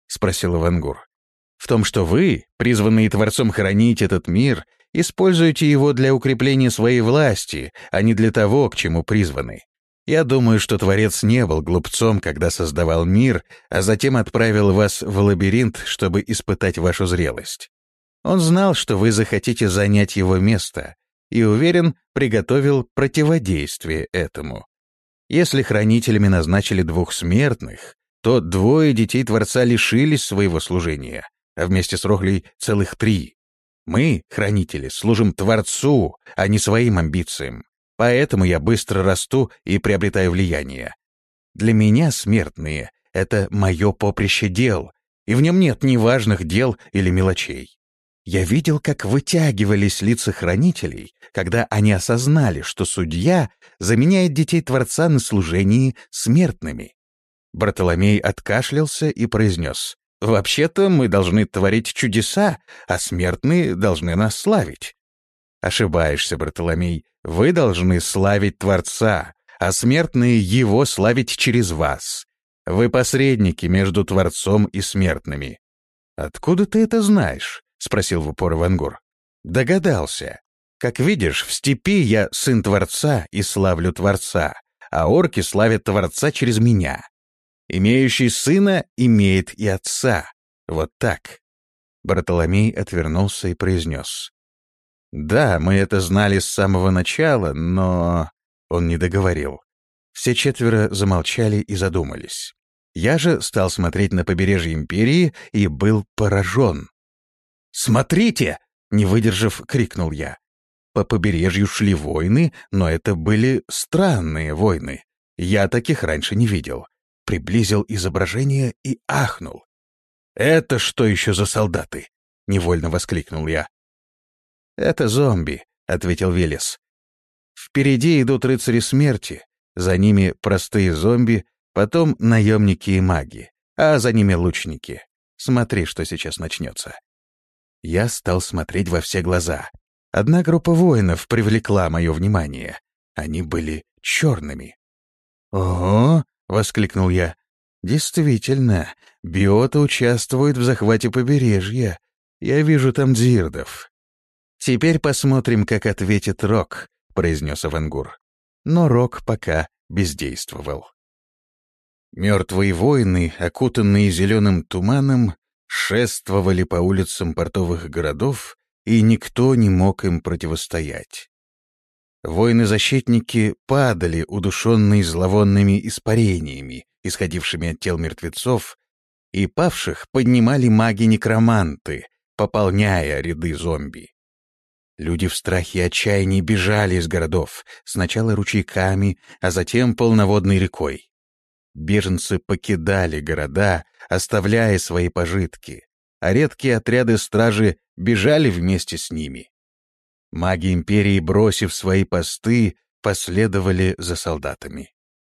A: — спросил Авангур. «В том, что вы, призванные Творцом хранить этот мир, используете его для укрепления своей власти, а не для того, к чему призваны. Я думаю, что Творец не был глупцом, когда создавал мир, а затем отправил вас в лабиринт, чтобы испытать вашу зрелость. Он знал, что вы захотите занять его место, и, уверен, приготовил противодействие этому. Если хранителями назначили двух смертных, то двое детей Творца лишились своего служения, а вместе с Рохлей целых три. Мы, хранители, служим Творцу, а не своим амбициям. Поэтому я быстро расту и приобретаю влияние. Для меня смертные — это мое поприще дел, и в нем нет ни важных дел или мелочей. Я видел, как вытягивались лица хранителей, когда они осознали, что судья заменяет детей Творца на служении смертными. Бартоломей откашлялся и произнес: «Вообще-то мы должны творить чудеса, а смертные должны нас славить». «Ошибаешься, Бартоломей. Вы должны славить Творца, а смертные его славить через вас. Вы посредники между Творцом и смертными». «Откуда ты это знаешь?» — спросил в упор Авангур. «Догадался. Как видишь, в степи я сын Творца и славлю Творца, а орки славят Творца через меня. Имеющий сына имеет и отца. Вот так». Бартоломей отвернулся и произнес: «Да, мы это знали с самого начала, но...» Он не договорил. Все четверо замолчали и задумались. Я же стал смотреть на побережье империи и был поражен. «Смотрите!» — не выдержав, крикнул я. По побережью шли войны, но это были странные войны. Я таких раньше не видел. Приблизил изображение и ахнул. «Это что еще за солдаты?» — невольно воскликнул я. «Это зомби», — ответил Велес. «Впереди идут рыцари смерти, за ними простые зомби, потом наемники и маги, а за ними лучники. Смотри, что сейчас начнется». Я стал смотреть во все глаза. Одна группа воинов привлекла мое внимание. Они были черными. «Ого!» — воскликнул я. «Действительно, биоты участвуют в захвате побережья. Я вижу там дзирдов». «Теперь посмотрим, как ответит Рок», — произнес Авангур. Но Рок пока бездействовал. Мертвые воины, окутанные зеленым туманом, шествовали по улицам портовых городов, и никто не мог им противостоять. Воины-защитники падали, удушенные зловонными испарениями, исходившими от тел мертвецов, и павших поднимали маги-некроманты, пополняя ряды зомби. Люди в страхе и отчаянии бежали из городов, сначала ручейками, а затем полноводной рекой. Беженцы покидали города, оставляя свои пожитки, а редкие отряды стражи бежали вместе с ними. Маги империи, бросив свои посты, последовали за солдатами.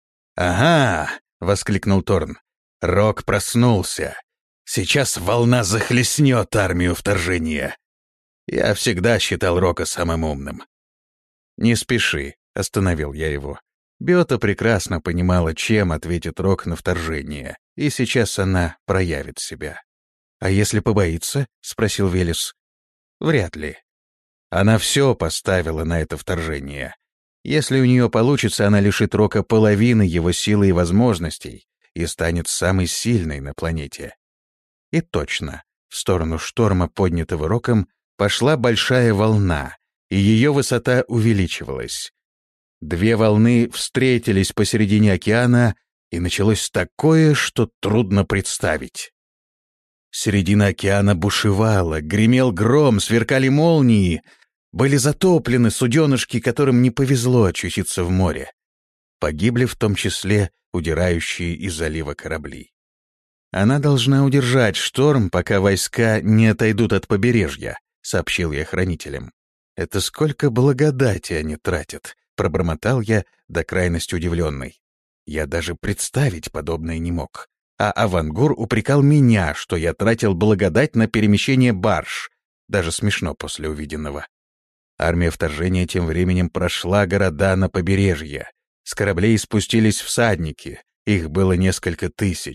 A: «Ага!» — воскликнул Торн. «Рок проснулся. Сейчас волна захлестнет армию вторжения. Я всегда считал Рока самым умным». «Не спеши», — остановил я его. Биота прекрасно понимала, чем ответит Рок на вторжение, и сейчас она проявит себя. «А если побоится?» — спросил Велес. «Вряд ли. Она все поставила на это вторжение. Если у нее получится, она лишит Рока половины его силы и возможностей и станет самой сильной на планете». И точно, в сторону шторма, поднятого Роком, пошла большая волна, и ее высота увеличивалась. Две волны встретились посередине океана, и началось такое, что трудно представить. Середина океана бушевала, гремел гром, сверкали молнии, были затоплены суденышки, которым не повезло очутиться в море. Погибли в том числе удирающие из залива корабли. «Она должна удержать шторм, пока войска не отойдут от побережья», — сообщил я хранителям. «Это сколько благодати они тратят», — пробормотал я, до крайности удивленный. Я даже представить подобное не мог. А Авангур упрекал меня, что я тратил благодать на перемещение барж. Даже смешно после увиденного. Армия вторжения тем временем прошла города на побережье. С кораблей спустились всадники, их было несколько тысяч.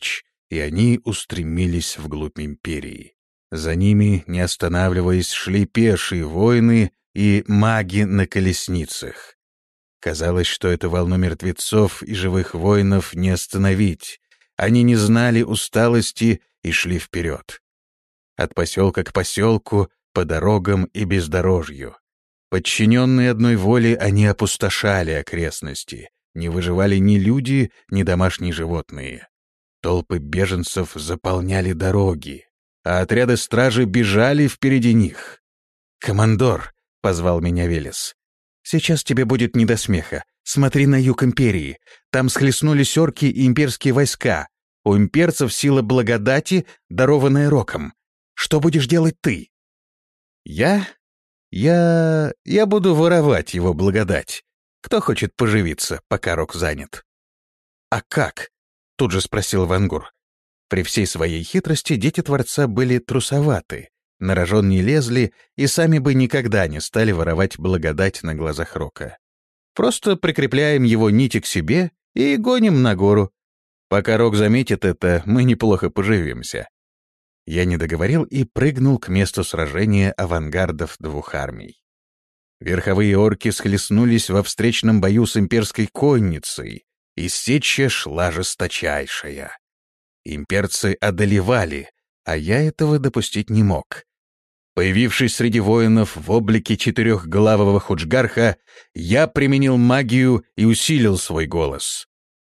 A: и они устремились вглубь империи. За ними, не останавливаясь, шли пешие воины и маги на колесницах. Казалось, что эту волну мертвецов и живых воинов не остановить. Они не знали усталости и шли вперед. От поселка к поселку, по дорогам и бездорожью. Подчиненные одной воле, они опустошали окрестности. Не выживали ни люди, ни домашние животные. Толпы беженцев заполняли дороги, а отряды стражи бежали впереди них. «Командор», — позвал меня Велес, — «сейчас тебе будет не до смеха. Смотри на юг империи. Там схлестнулись орки и имперские войска. У имперцев сила благодати, дарованная Роком. Что будешь делать ты?» «Я? Я... я буду воровать его благодать. Кто хочет поживиться, пока Рок занят?» «А как?» — тут же спросил Вангур. При всей своей хитрости дети Творца были трусоваты, на рожон не лезли и сами бы никогда не стали воровать благодать на глазах Рока. Просто прикрепляем его нити к себе и гоним на гору. Пока Рок заметит это, мы неплохо поживимся. Я не договорил и прыгнул к месту сражения авангардов двух армий. Верховые орки схлестнулись во встречном бою с имперской конницей, и сеча шла жесточайшая. Имперцы одолевали, а я этого допустить не мог. Появившись среди воинов в облике четырехглавого худжгарха, я применил магию и усилил свой голос.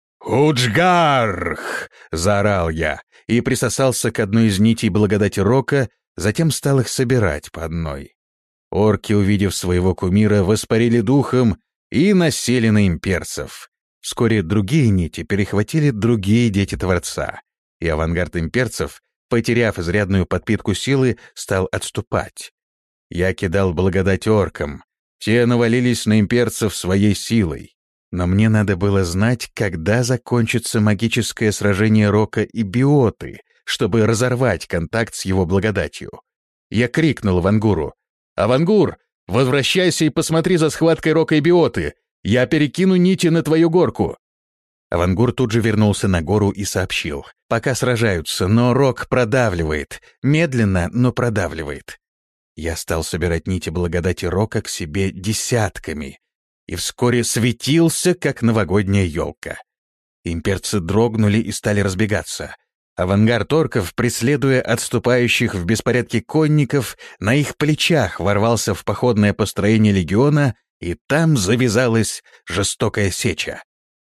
A: «Худжгарх!» — заорал я и присосался к одной из нитей благодати Рока, затем стал их собирать по одной. Орки, увидев своего кумира, воспарили духом и насели на имперцев. Вскоре другие нити перехватили другие дети Творца, и авангард имперцев, потеряв изрядную подпитку силы, стал отступать. Я кидал благодать оркам. Те навалились на имперцев своей силой. Но мне надо было знать, когда закончится магическое сражение Рока и Биоты, чтобы разорвать контакт с его благодатью. Я крикнул Вангуру: «Авангур, возвращайся и посмотри за схваткой Рока и Биоты! Я перекину нити на твою горку!» Авангур тут же вернулся на гору и сообщил: «Пока сражаются, но Рок продавливает. Медленно, но продавливает». Я стал собирать нити благодати Рока к себе десятками, и вскоре светился, как новогодняя елка. Имперцы дрогнули и стали разбегаться. Авангард орков, преследуя отступающих в беспорядке конников, на их плечах ворвался в походное построение легиона, и там завязалась жестокая сеча.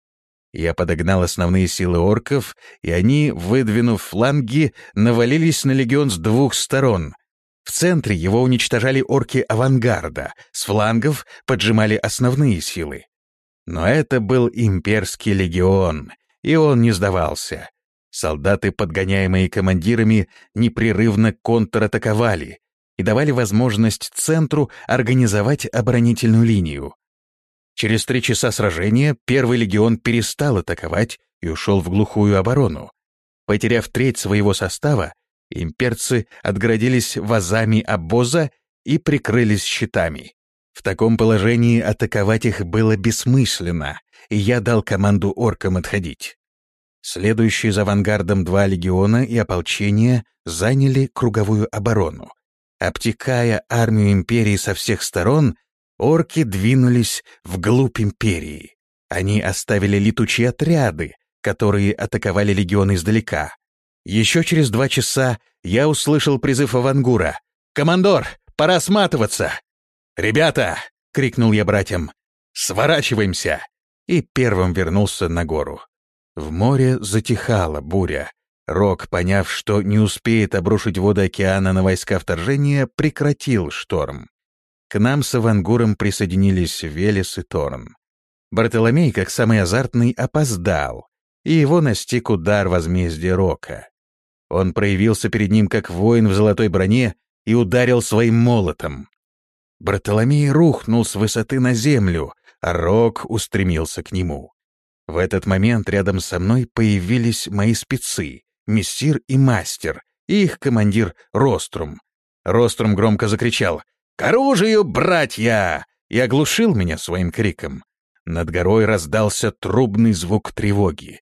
A: Я подогнал основные силы орков, и они, выдвинув фланги, навалились на легион с двух сторон. В центре его уничтожали орки авангарда, с флангов поджимали основные силы. Но это был имперский легион, и он не сдавался. Солдаты, подгоняемые командирами, непрерывно контратаковали и давали возможность центру организовать оборонительную линию. Через три часа сражения первый легион перестал атаковать и ушел в глухую оборону. Потеряв треть своего состава, имперцы отгородились вазами обоза и прикрылись щитами. В таком положении атаковать их было бессмысленно, и я дал команду оркам отходить. Следующие за авангардом два легиона и ополчения заняли круговую оборону. Обтекая армию империи со всех сторон, орки двинулись вглубь империи. Они оставили летучие отряды, которые атаковали легионы издалека. Еще через два часа я услышал призыв Авангура: «Командор, пора сматываться!» «Ребята!» — крикнул я братьям. «Сворачиваемся!» И первым вернулся на гору. В море затихала буря. Рок, поняв, что не успеет обрушить воды океана на войска вторжения, прекратил шторм. К нам с Авангуром присоединились Велес и Торн. Бартоломей, как самый азартный, опоздал, и его настиг удар возмездия Рока. Он проявился перед ним как воин в золотой броне и ударил своим молотом. Бартоломей рухнул с высоты на землю, а Рок устремился к нему. В этот момент рядом со мной появились мои спецы, мессир и мастер, и их командир Рострум. Рострум громко закричал: «К оружию, братья!» и оглушил меня своим криком. Над горой раздался трубный звук тревоги.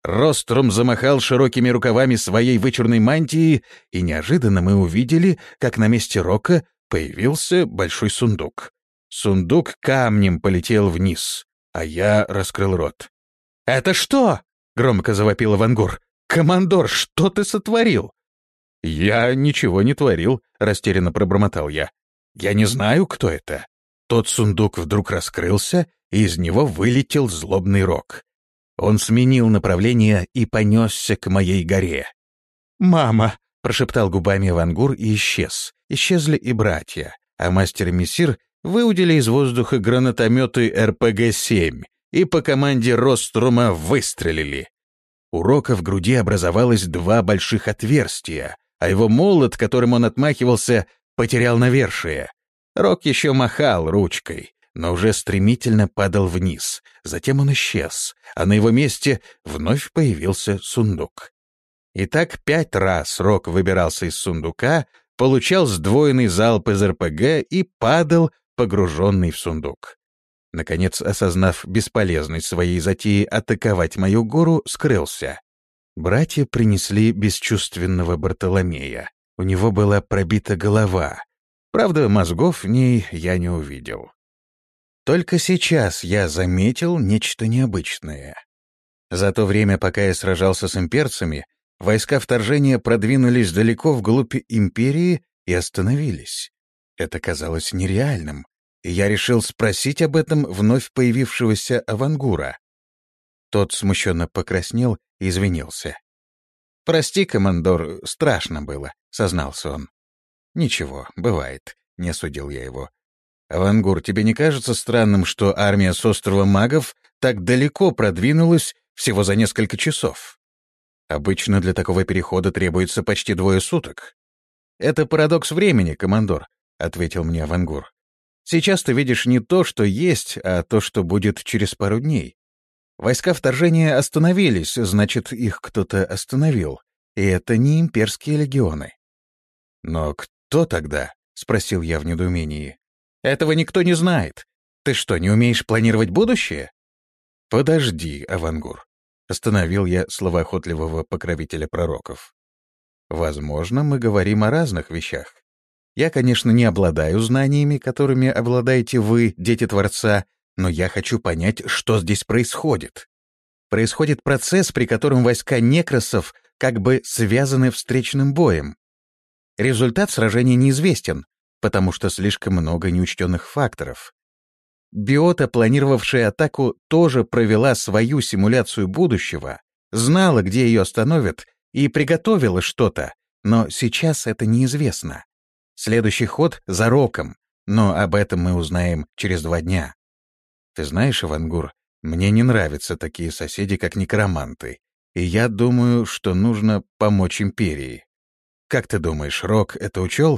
A: Рострум замахал широкими рукавами своей вычурной мантии, и неожиданно мы увидели, как на месте рока появился большой сундук. Сундук камнем полетел вниз, а я раскрыл рот. «Это что?» — громко завопил Авангур. «Командор, что ты сотворил?» «Я ничего не творил», — растерянно пробормотал я. «Я не знаю, кто это». Тот сундук вдруг раскрылся, и из него вылетел злобный рог. Он сменил направление и понесся к моей горе. «Мама!» — прошептал губами Авангур и исчез. Исчезли и братья, а мастер и мессир выудили из воздуха гранатометы эр пэ гэ семь и по команде Рострума выстрелили. У рока в груди образовалось два больших отверстия, а его молот, которым он отмахивался, потерял навершие. Рок еще махал ручкой, но уже стремительно падал вниз. Затем он исчез, а на его месте вновь появился сундук. И так пять раз Рок выбирался из сундука, получал сдвоенный залп из эр пэ гэ и падал, погруженный в сундук. Наконец, осознав бесполезность своей затеи атаковать мою гору, скрылся. Братья принесли бесчувственного Бартоломея. У него была пробита голова. Правда, мозгов в ней я не увидел. Только сейчас я заметил нечто необычное. За то время, пока я сражался с имперцами, войска вторжения продвинулись далеко вглубь империи и остановились. Это казалось нереальным, и я решил спросить об этом вновь появившегося Авангура. Тот смущенно покраснел и извинился. «Прости, командор, страшно было», — сознался он. «Ничего, бывает», — не осудил я его. «Авангур, тебе не кажется странным, что армия с острова магов так далеко продвинулась всего за несколько часов? Обычно для такого перехода требуется почти двое суток». «Это парадокс времени, командор», — ответил мне Авангур. «Сейчас ты видишь не то, что есть, а то, что будет через пару дней. Войска вторжения остановились, значит, их кто-то остановил, и это не имперские легионы». «Но кто тогда?» — спросил я в недоумении. «Этого никто не знает. Ты что, не умеешь планировать будущее?» «Подожди, Авангур», — остановил я словоохотливого покровителя пророков. «Возможно, мы говорим о разных вещах. Я, конечно, не обладаю знаниями, которыми обладаете вы, дети Творца, но я хочу понять, что здесь происходит. Происходит процесс, при котором войска некросов как бы связаны встречным боем. Результат сражения неизвестен, потому что слишком много неучтенных факторов. Биота, планировавшая атаку, тоже провела свою симуляцию будущего, знала, где ее остановят, и приготовила что-то, но сейчас это неизвестно. Следующий ход за Роком, но об этом мы узнаем через два дня. Ты знаешь, Авангур, мне не нравятся такие соседи, как некроманты, и я думаю, что нужно помочь империи. Как ты думаешь, Рок это учел?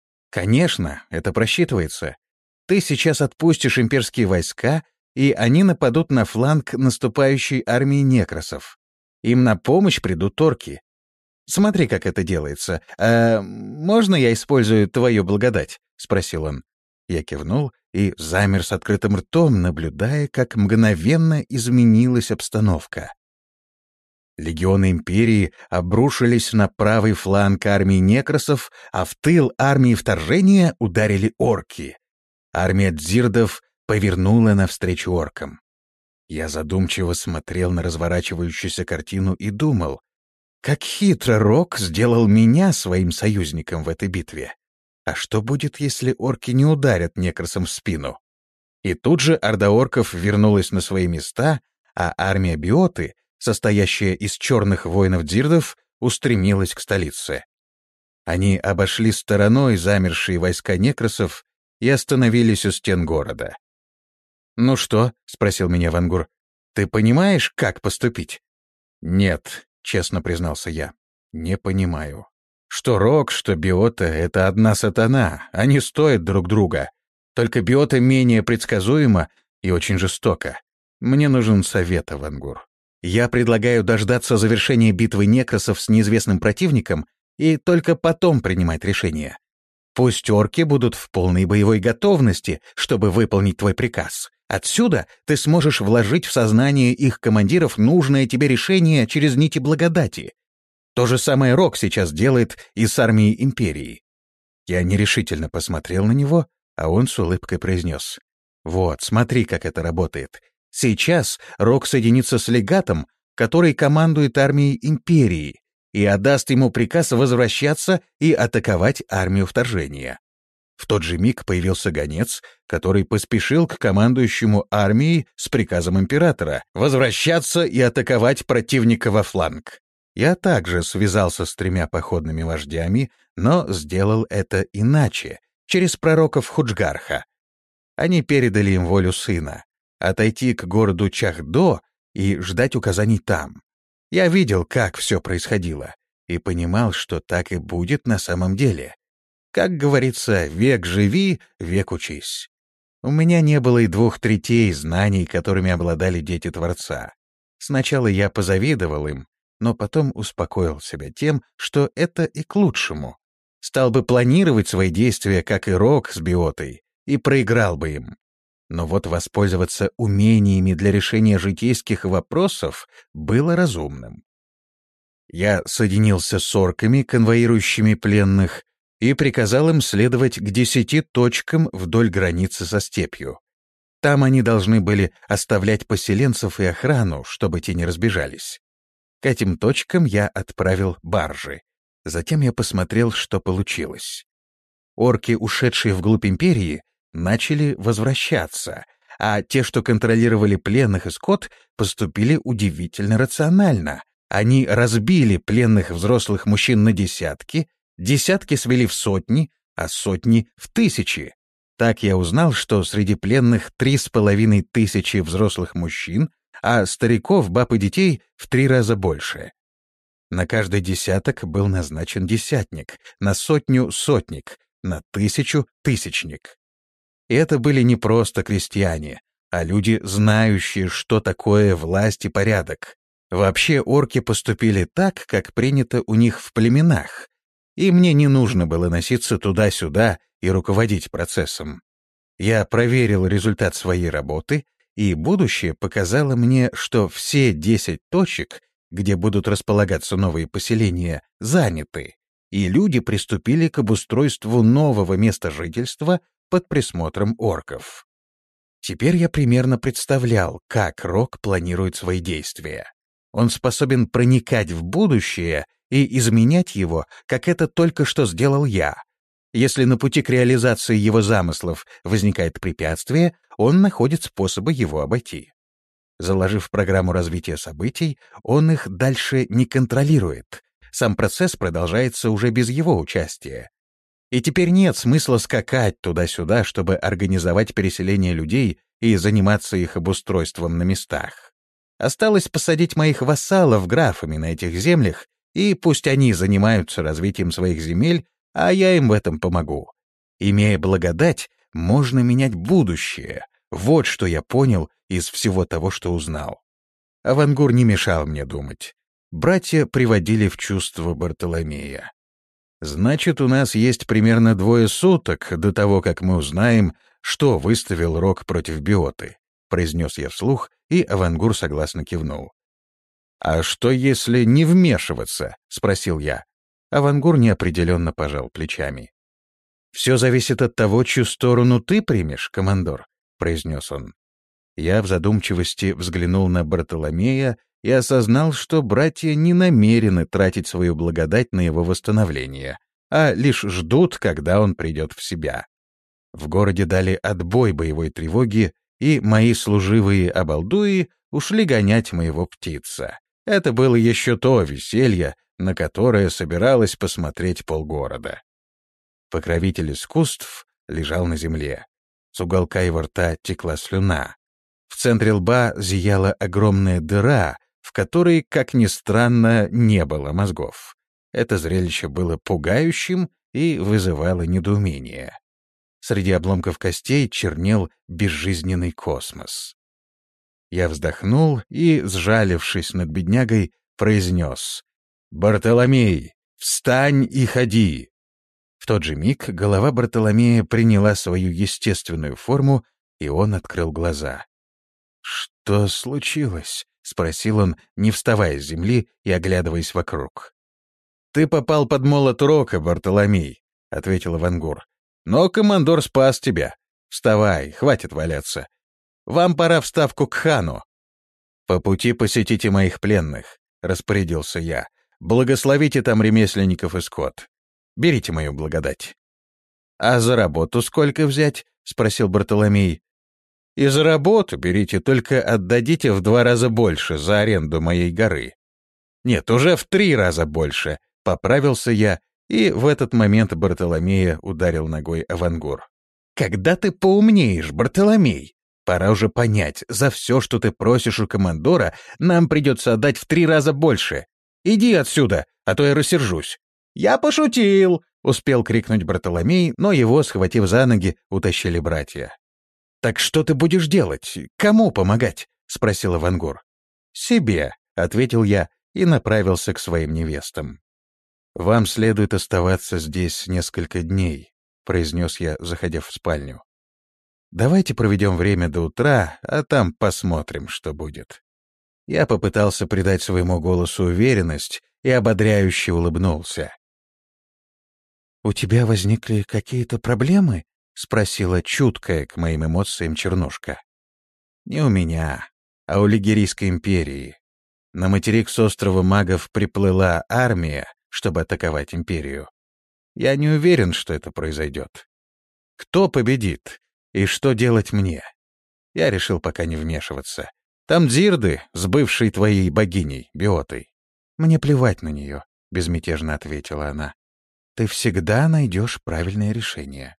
A: Конечно, это просчитывается. Ты сейчас отпустишь имперские войска, и они нападут на фланг наступающей армии некросов. Им на помощь придут орки. Смотри, как это делается. А можно я использую твою благодать? — спросил он. Я кивнул и замер с открытым ртом, наблюдая, как мгновенно изменилась обстановка. Легионы империи обрушились на правый фланг армии некросов, а в тыл армии вторжения ударили орки. Армия дзирдов повернула навстречу оркам. Я задумчиво смотрел на разворачивающуюся картину и думал, как хитро Рок сделал меня своим союзником в этой битве. А что будет, если орки не ударят некросам в спину? И тут же орда орков вернулась на свои места, а армия биоты, состоящая из черных воинов-дзирдов, устремилась к столице. Они обошли стороной замершие войска некросов и остановились у стен города. «Ну что?» — спросил меня Авангур. «Ты понимаешь, как поступить?» «Нет», — честно признался я, — «не понимаю. Что Рок, что Биота — это одна сатана, они стоят друг друга. Только Биота менее предсказуема и очень жестока. Мне нужен совет, Авангур. Я предлагаю дождаться завершения битвы некросов с неизвестным противником и только потом принимать решение. Пусть орки будут в полной боевой готовности, чтобы выполнить твой приказ,
B: Отсюда ты сможешь вложить в сознание их командиров нужное тебе решение через нити благодати. То же самое Рок сейчас делает и с армией Империи». Я нерешительно посмотрел на него, а он с улыбкой произнес: «Вот, смотри, как это работает. Сейчас Рок соединится с легатом, который командует армией Империи, и отдаст ему приказ возвращаться и атаковать армию вторжения». В тот же миг появился гонец, который поспешил к командующему армией с приказом императора возвращаться и атаковать противника во фланг. Я также связался с тремя походными вождями, но сделал это иначе, через пророков Худжгарха. Они передали им волю сына — отойти к городу Чахдо и ждать указаний там. Я видел, как все происходило, и понимал, что так и будет на самом деле. Как говорится, век живи, век учись. У меня не было и двух третей знаний, которыми обладали дети Творца. Сначала я позавидовал им, но потом успокоил себя тем, что это и к лучшему. Стал бы планировать свои действия, как и Рок с биотой, и проиграл бы им. Но вот воспользоваться умениями для решения житейских вопросов было разумным. Я соединился с орками, конвоирующими пленных, и приказал им следовать к десяти точкам вдоль границы со степью. Там они должны были оставлять поселенцев и охрану, чтобы те не разбежались. К этим точкам я отправил баржи. Затем я посмотрел, что получилось. Орки, ушедшие вглубь империи, начали возвращаться, а те, что контролировали пленных и скот, поступили удивительно рационально. Они разбили пленных взрослых мужчин на десятки, десятки свели в сотни, а сотни — в тысячи. Так я узнал, что среди пленных три с половиной тысячи взрослых мужчин, а стариков, баб и детей в три раза больше. На каждый десяток был назначен десятник, на сотню — сотник, на тысячу — тысячник. И это были не просто крестьяне, а люди, знающие, что такое власть и порядок. Вообще орки поступили так, как принято у них в племенах, и мне не нужно было носиться туда-сюда и руководить процессом. Я проверил результат своей работы, и будущее показало мне, что все десять точек, где будут располагаться новые поселения, заняты, и люди приступили к обустройству нового места жительства под присмотром орков. Теперь я примерно представлял, как Рок планирует свои действия. Он способен проникать в будущее и изменять его, как это только что сделал я. Если на пути к реализации его замыслов возникает препятствие, он находит способы его обойти. Заложив программу развития событий, он их дальше не контролирует. Сам процесс продолжается уже без его участия. И теперь нет смысла скакать туда-сюда, чтобы организовать переселение людей и заниматься их обустройством на местах. Осталось посадить моих вассалов графами на этих землях, и пусть они занимаются развитием своих земель, а я им в этом помогу. Имея благодать, можно менять будущее. Вот что я понял из всего того, что узнал. Авангур не мешал мне думать. Братья приводили в чувство Бартоломея. «Значит, у нас есть примерно двое суток до того, как мы узнаем, что выставил Рок против биоты», — произнес я вслух, и Авангур согласно кивнул. «А что, если не вмешиваться?» — спросил я. Авангур неопределенно пожал плечами. «Все зависит от того, чью сторону ты примешь, командор», — произнес он. Я в задумчивости взглянул на Бартоломея и осознал, что братья не намерены тратить свою благодать на его восстановление, а лишь ждут, когда он придет в себя. В городе дали отбой боевой тревоги, и мои служивые обалдуи ушли гонять моего птица. Это было еще то веселье, на которое собиралось посмотреть полгорода. Покровитель искусств лежал на земле. С уголка его рта текла слюна. В центре лба зияла огромная дыра, в которой, как ни странно, не было мозгов. Это зрелище было пугающим и вызывало недоумение. Среди обломков костей чернел безжизненный космос. Я вздохнул и, сжалившись над беднягой, произнес: «Бартоломей, встань и ходи!» В тот же миг голова Бартоломея приняла свою естественную форму, и он открыл глаза. «Что случилось?» — спросил он, не вставая с земли и оглядываясь вокруг. «Ты попал под молот рока, Бартоломей», — ответил Авангур. «Но командор спас тебя. Вставай, хватит валяться. Вам пора в ставку к хану». «По пути посетите моих пленных», — распорядился я. «Благословите там ремесленников и скот. Берите мою благодать». «А за работу сколько взять?» — спросил Бартоломей. «И за работу берите, только отдадите в два раза больше за аренду моей горы». «Нет, уже в три раза больше», — поправился я, и в этот момент Бартоломея ударил ногой Авангур. «Когда ты поумнеешь, Бартоломей? Пора уже понять, за все, что ты просишь у командора, нам придется отдать в три раза больше. Иди отсюда, а то я рассержусь». «Я пошутил!» — успел крикнуть Бартоломей, но его, схватив за ноги, утащили братья. «Так что ты будешь делать? Кому помогать?» — спросил Авангур. «Себе», — ответил я и направился к своим невестам. «Вам следует оставаться здесь несколько дней», — произнес я, заходя в спальню. «Давайте проведем время до утра, а там посмотрим, что будет». Я попытался придать своему голосу уверенность и ободряюще улыбнулся. «У тебя возникли какие-то проблемы?» — спросила чуткая к моим эмоциям Чернушка. «Не у меня, а у Лигерийской империи. На материк с острова магов приплыла армия, чтобы атаковать империю. Я не уверен, что это произойдет. Кто победит и что делать мне? Я решил пока не вмешиваться. Там Дзирды с бывшей твоей богиней, Биотой. Мне плевать на нее», — безмятежно ответила она. «Ты всегда найдешь правильное решение».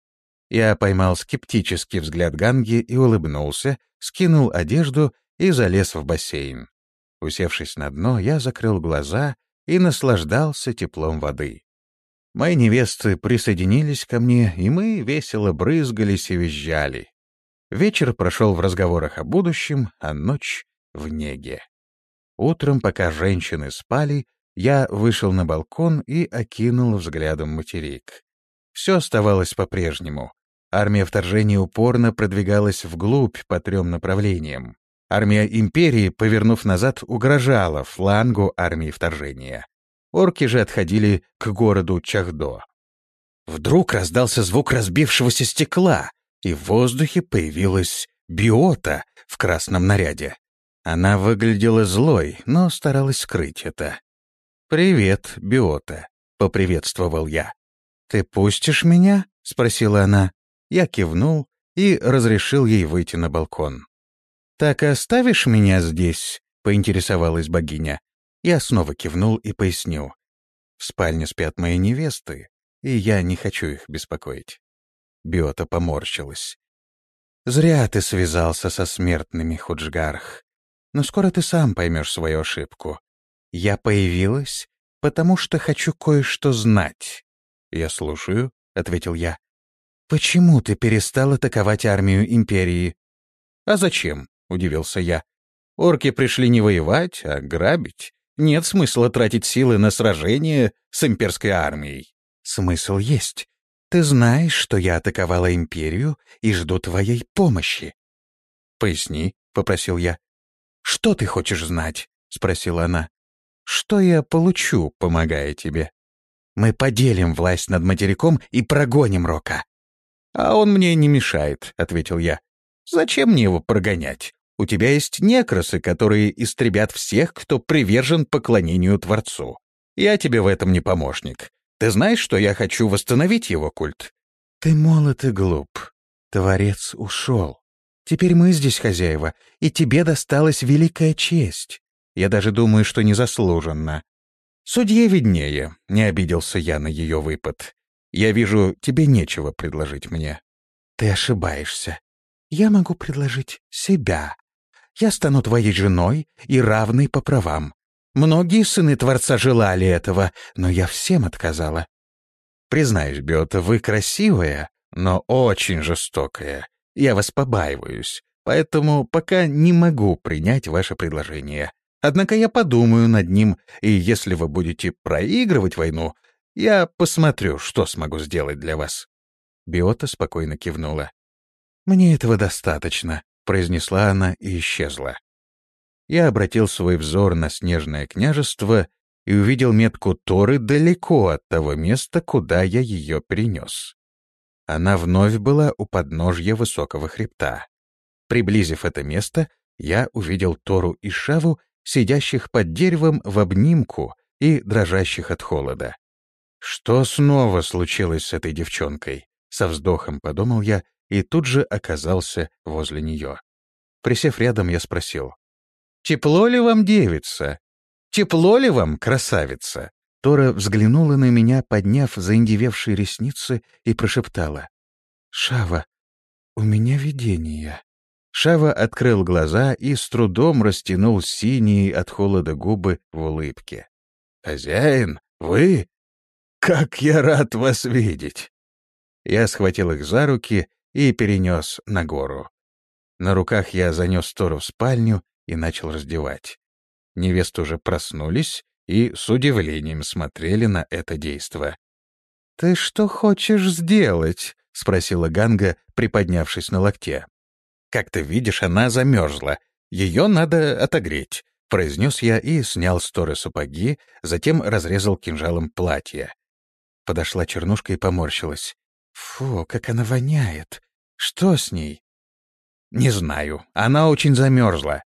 B: Я поймал скептический взгляд Ганги и улыбнулся, скинул одежду и залез в бассейн. Усевшись на дно, я закрыл глаза и наслаждался теплом воды. Мои невесты присоединились ко мне, и мы весело брызгались и визжали. Вечер прошел в разговорах о будущем, а ночь — в неге. Утром, пока женщины спали, я вышел на балкон и окинул взглядом материк. Все оставалось по-прежнему. Армия вторжения упорно продвигалась вглубь по трем направлениям. Армия империи, повернув назад, угрожала флангу армии вторжения. Орки же отходили к городу Чахдо. Вдруг раздался звук разбившегося стекла, и в воздухе появилась Биота в красном наряде. Она выглядела злой, но старалась скрыть это. «Привет, Биота», — поприветствовал я. «Ты пустишь меня?» — спросила она. Я кивнул и разрешил ей выйти на балкон. «Так и оставишь меня здесь?» — поинтересовалась богиня. Я снова кивнул и пояснил. «В спальне спят мои невесты, и я не хочу их беспокоить». Биота поморщилась. «Зря ты связался со смертными, Худжгарх. Но скоро ты сам поймешь свою ошибку. Я появилась, потому что хочу кое-что знать». «Я слушаю», — ответил я. «Почему ты перестал атаковать армию империи?» «А зачем?» — удивился я. «Орки пришли не воевать, а грабить. Нет смысла тратить силы на сражение с имперской армией». «Смысл есть. Ты знаешь, что я атаковала империю и жду твоей помощи». «Поясни», — попросил я. «Что ты хочешь знать?» — спросила она. «Что я получу, помогая тебе?» «Мы поделим власть над материком и прогоним Рока». «А он мне не мешает», — ответил я. «Зачем мне его прогонять? У тебя есть некросы, которые истребят всех, кто привержен поклонению Творцу. Я тебе в этом не помощник. Ты знаешь, что я хочу восстановить его культ?» «Ты молод и глуп. Творец ушел. Теперь мы здесь хозяева, и тебе досталась великая честь. Я даже думаю, что незаслуженно». «Судье виднее», — не обиделся я на ее выпад. «Я вижу, тебе нечего предложить мне». «Ты ошибаешься. Я могу предложить себя. Я стану твоей женой и равной по правам. Многие сыны Творца желали этого, но я всем отказала». «Признаюсь, Биота, вы красивая, но очень жестокая. Я вас побаиваюсь, поэтому пока не могу принять ваше предложение. Однако я подумаю над ним, и если вы будете проигрывать войну, я посмотрю, что смогу сделать для вас». Биота спокойно кивнула. «Мне этого достаточно», — произнесла она и исчезла. Я обратил свой взор на снежное княжество и увидел метку Торы далеко от того места, куда я ее перенес. Она вновь была у подножья высокого хребта. Приблизив это место, я увидел Тору и Шаву, сидящих под деревом в обнимку и дрожащих от холода. «Что снова случилось с этой девчонкой?» — со вздохом подумал я и тут же оказался возле нее. Присев рядом, я спросил: «Тепло ли вам, девица? Тепло ли вам, красавица?» Тора взглянула на меня, подняв заиндевевшие ресницы, и прошептала: «Шава, у меня видение». Шава открыл глаза и с трудом растянул синие от холода губы в улыбке. «Хозяин, вы? Как я рад вас видеть!» Я схватил их за руки и перенес на гору. На руках я занес Тору в спальню и начал раздевать. Невесты уже проснулись и с удивлением смотрели на это действо. «Ты что хочешь сделать?» — спросила Ганга, приподнявшись на локте. «Как ты видишь, она замерзла. Ее надо отогреть», — произнес я и снял с Торы сапоги, затем разрезал кинжалом платье. Подошла Чернушка и поморщилась. «Фу, как она воняет! Что с ней?» «Не знаю. Она очень замерзла».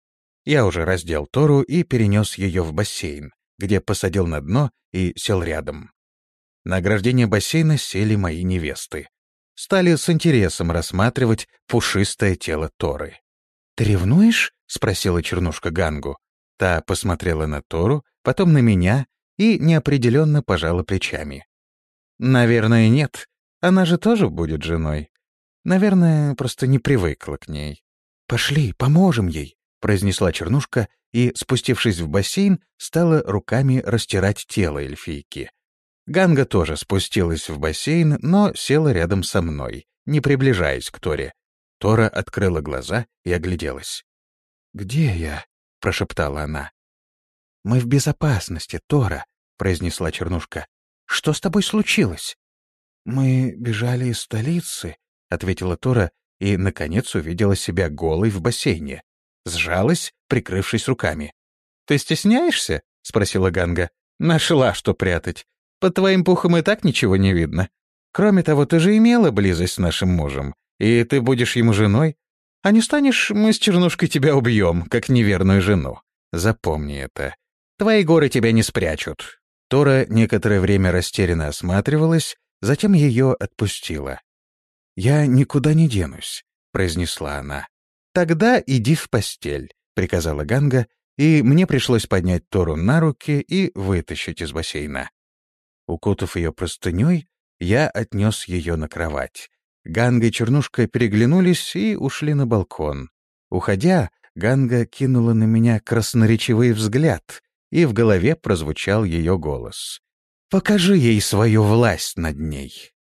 B: Я уже раздел Тору и перенес ее в бассейн, где посадил на дно и сел рядом. На ограждение бассейна сели мои невесты. Стали с интересом рассматривать пушистое тело Торы. «Ты ревнуешь?» — спросила Чернушка Гангу. Та посмотрела на Тору, потом на меня и неопределенно пожала плечами. «Наверное, нет. Она же тоже будет женой. Наверное, просто не привыкла к ней». «Пошли, поможем ей», — произнесла Чернушка и, спустившись в бассейн, стала руками растирать тело эльфийки. Ганга тоже спустилась в бассейн, но села рядом со мной, не приближаясь к Торе. Тора открыла глаза и огляделась. «Где я?» — прошептала она. «Мы в безопасности, Тора», — произнесла Чернушка. «Что с тобой случилось?» «Мы бежали из столицы», — ответила Тора и, наконец, увидела себя голой в бассейне. Сжалась, прикрывшись руками. «Ты стесняешься?» — спросила Ганга. «Нашла, что прятать. Под твоим пухом и так ничего не видно. Кроме того, ты же имела близость с нашим мужем, и ты будешь ему женой. А не станешь, мы с Чернушкой тебя убьем, как неверную жену. Запомни это. Твои горы тебя не спрячут». Тора некоторое время растерянно осматривалась, затем ее отпустила. «Я никуда не денусь», — произнесла она. «Тогда иди в постель», — приказала Ганга, и мне пришлось поднять Тору на руки и вытащить из бассейна. Укутав ее простыней, я отнес ее на кровать. Ганга и Чернушка переглянулись и ушли на балкон. Уходя, Ганга кинула на меня красноречивый взгляд, и в голове прозвучал ее голос. «Покажи ей свою власть над ней».